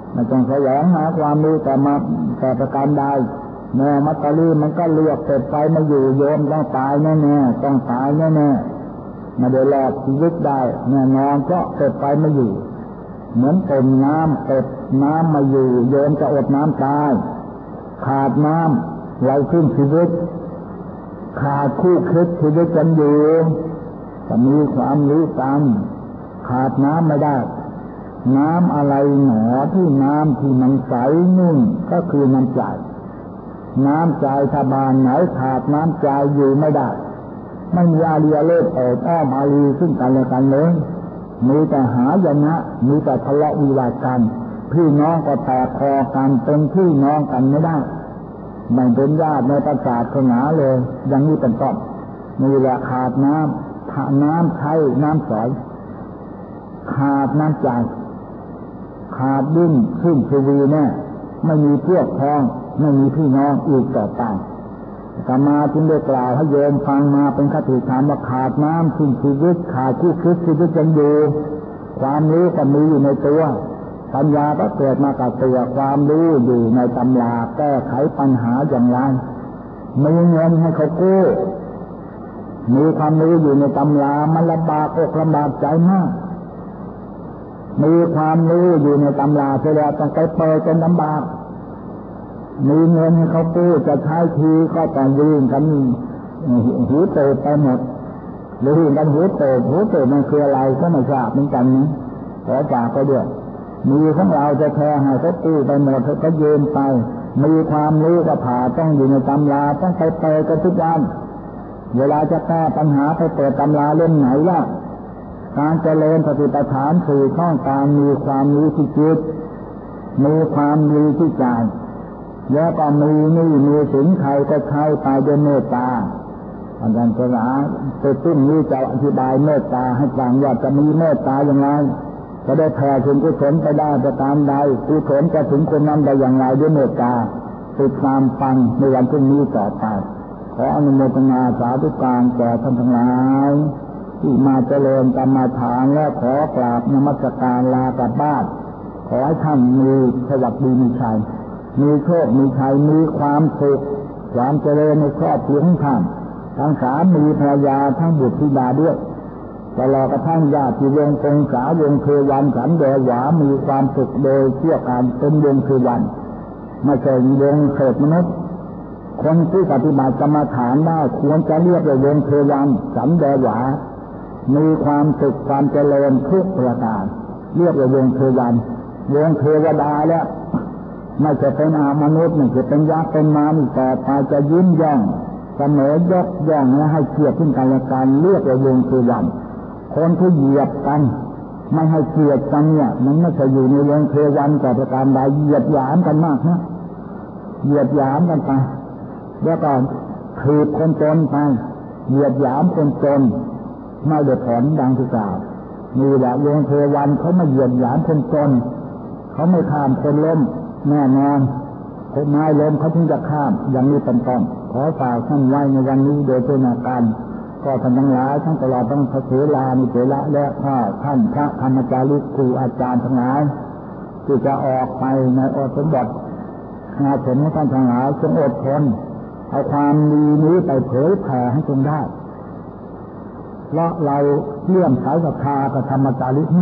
ไม่ต้องแสวงหาความรู้แต่ประการใดแม่มัตตลีมันก็เลือกเป็ดไปมาอยู่โยมต้องตายแน่ๆต้องตายแน่ๆไม่ได้รอดชีวิตได้แน่นอนก็เป็ดไปมาอยู่เหมือนต้มน้ำเป็ดน้ำมาอยู่โยมจะอดน้ำตายขาดน้ำเราขึ้นชีวิตขาดคู่คิดชีวิตกันอยู่จะมีความรู้กันขาดน้ำไม่ได้น้ำอะไรหนอที่น้ำที่มันใสนุ่นก็คือน้ำใจน้ำใจชาวบ้านไหนขาดน้ำใจอยู่ไม่ได้ไม่มีอารีเลิศเอิบอ้อมอารีซึ่งกันและกันเลยมีแต่หายนะมีแต่ทะเลาะวิวาทกันพี่น้องก็แตกคอกันเป็นพี่น้องกันไม่ได้ไม่เป็นญาติในประสาทศาสนาเลยอย่างนี้เป็นต้นมีแหละขาดน้ำใช้น้ำใสขาดน้ำใจขาดดิ้นขึ้นชีวีแน่ไม่มีพวกพ้องไม่มีพี่น้องอีกต่อไปอาตมาจึงได้กล่าวให้โยมฟังมาเป็นคติธรรมว่าขาดน้ำสิ้นชีวิตขาดคู่คิดชีวิตยังอยู่ความรู้ก็มีอยู่ในตัวปัญญาก็เกิดมากับตัวความรู้อยู่ในตำราแก้ไขปัญหาอย่างไรมีเงินให้เขากู้มีความรู้อยู่ในตำรามันลำบากอกลำบากใจมากมีความรู้อยู่ในตำราเสร็จแล้วต้องไปเปิดจนลำบากมีเงินเขากู้จะใช้ทีก็ต้องวิ่งกันหูเตะไปหมดวิ่งกันหูเตะมันคืออะไรก็ไม่ทราบเหมือนกันนะขอจากไปด้วยมีของเราจะแทงให้เขากู้ไปหมดเขายืมไปมีความรู้ก็ผ่าต้องอยู่ในตำราต้องไปเปิดกันทุกวันเวลาจะแก้ปัญหาไปเปิดตำราเล่มไหนล่ะการเจริญสติปัฏฐานสี่ข้องการมีความรู้ที่จิตมีความรู้ที่ใจแล้วก็มีนี่มีสินใครก็ใช้ไปด้วยเมตตาอาจารย์ศาสนาซึ่งนี้จะอธิบายเมตตาให้ฟังว่าจะมีเมตตาอย่างไรจะได้แผ่ส่วนกุศลไปได้ประการใดกุศลจะถึงคนนั้นได้อย่างไรด้วยเมตตาติดตามฟังในวันพรุ่งนี้ต่อไปขออนุโมทนาสาธุการแก่ท่านทั้งหลายที่มาเจริญกรรมฐานและขอกราบนมัสการลากลับบ้านขอให้ท่านมีสวัสดีมีชัยมีโชคมีชัยมีความสุขความเจริญในครอบครัวของท่านทั้งสามีภรรยาทั้งบุตรธิดาด้วยตลอดกระทั่งญาติวงศ์คงสาวงศ์เทวันสันเดหวามีความสุขโดยเชื่อการเป็นวงศ์เทวันไม่ใช่วงเศษมนุษย์คนที่ปฏิบัติกรรมฐานได้ควรจะเรียกว่าวงศ์เทวันสันเดหวามีความสุขความเจริญทุกประการเรียกว่าวงศ์เทวันวงศ์เทวดาแล้วไม่จะเป็นมนุษย์ไม่จะเป็นยักษ์เป็นมารแต่ไปจะยิ้มย่องเสมอยกย่องและให้เกียรติซึ่งกันและกันเรียกว่าวงศ์เทวันคนที่เหยียบกันไม่ให้เกียรติกันเนี่ยมันไม่จะอยู่ในวงศ์เทวันแต่ประการใดเหยียบหยามกันมากนะเหยียบหยามกันไปแล้วก็ถีบคนจนไปเหยียบหยามคนจนไม่ได้ผลดังที่กล่าวมีแหละวงศ์เทวันเขาไม่เหยียบหยามคนจนเขาไม่ข้ามคนล้มแน่นอนคนไม้ล้มเขาถึงจะข้ามอย่างนี้เป็นต้นขอฝากท่านไว้ในวันนี้โดยเป็นอาการก็ท่านทั้งหลายทั้งตลอดทั้งพระเถรานิเถระและท่านพระธรรมจาริกครูอาจารย์ทั้งหลายที่จะออกไปในอสมบัติงานผลให้ท่านทั้งหลายจงอดทนเอาความดีนี้ไปเผยแผ่ให้จงได้เพราะเราเลื่อมใสศรัทธากับธรรมจาริก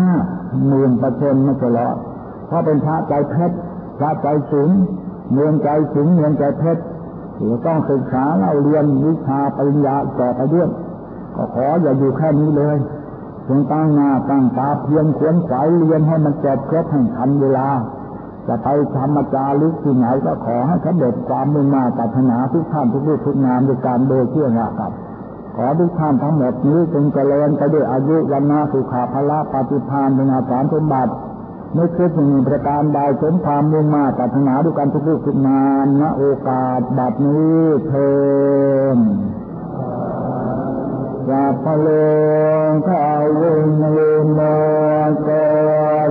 10,000%ไม่จะรอดเพราะเป็นพระใจเพชรพระใจสูงเมืองใจสูงเมืองใจเพชรเราต้องศึกษาเราเรียนวิชาปริญญาต่อไปด้วยก็ขออย่าอยู่แค่นี้เลยจงตั้งหน้าตั้งตาเพียรขวนขวายเรียนให้มันจบครบให้ทันเวลาจะไปธรรมจาริกที่ไหนก็ขอให้สำเร็จความมุ่งมั่นปรารถนาทุกท่านทุกรูปทุกนามด้วยการโดยเชื่อหลักครับขอทุกท่านทั้งหมดนี้จงเจริญไปด้วยอายุวันนาสุขภาละปฏิภาณเป็นอาสาสมบัติไม่คิดมีประการใดสมความมุ่งมั่นปรารถนาด้วยกันทุกรูปทุกนามณโอกาสบัดนี้เถิดสัพพะโลกาวินโนโก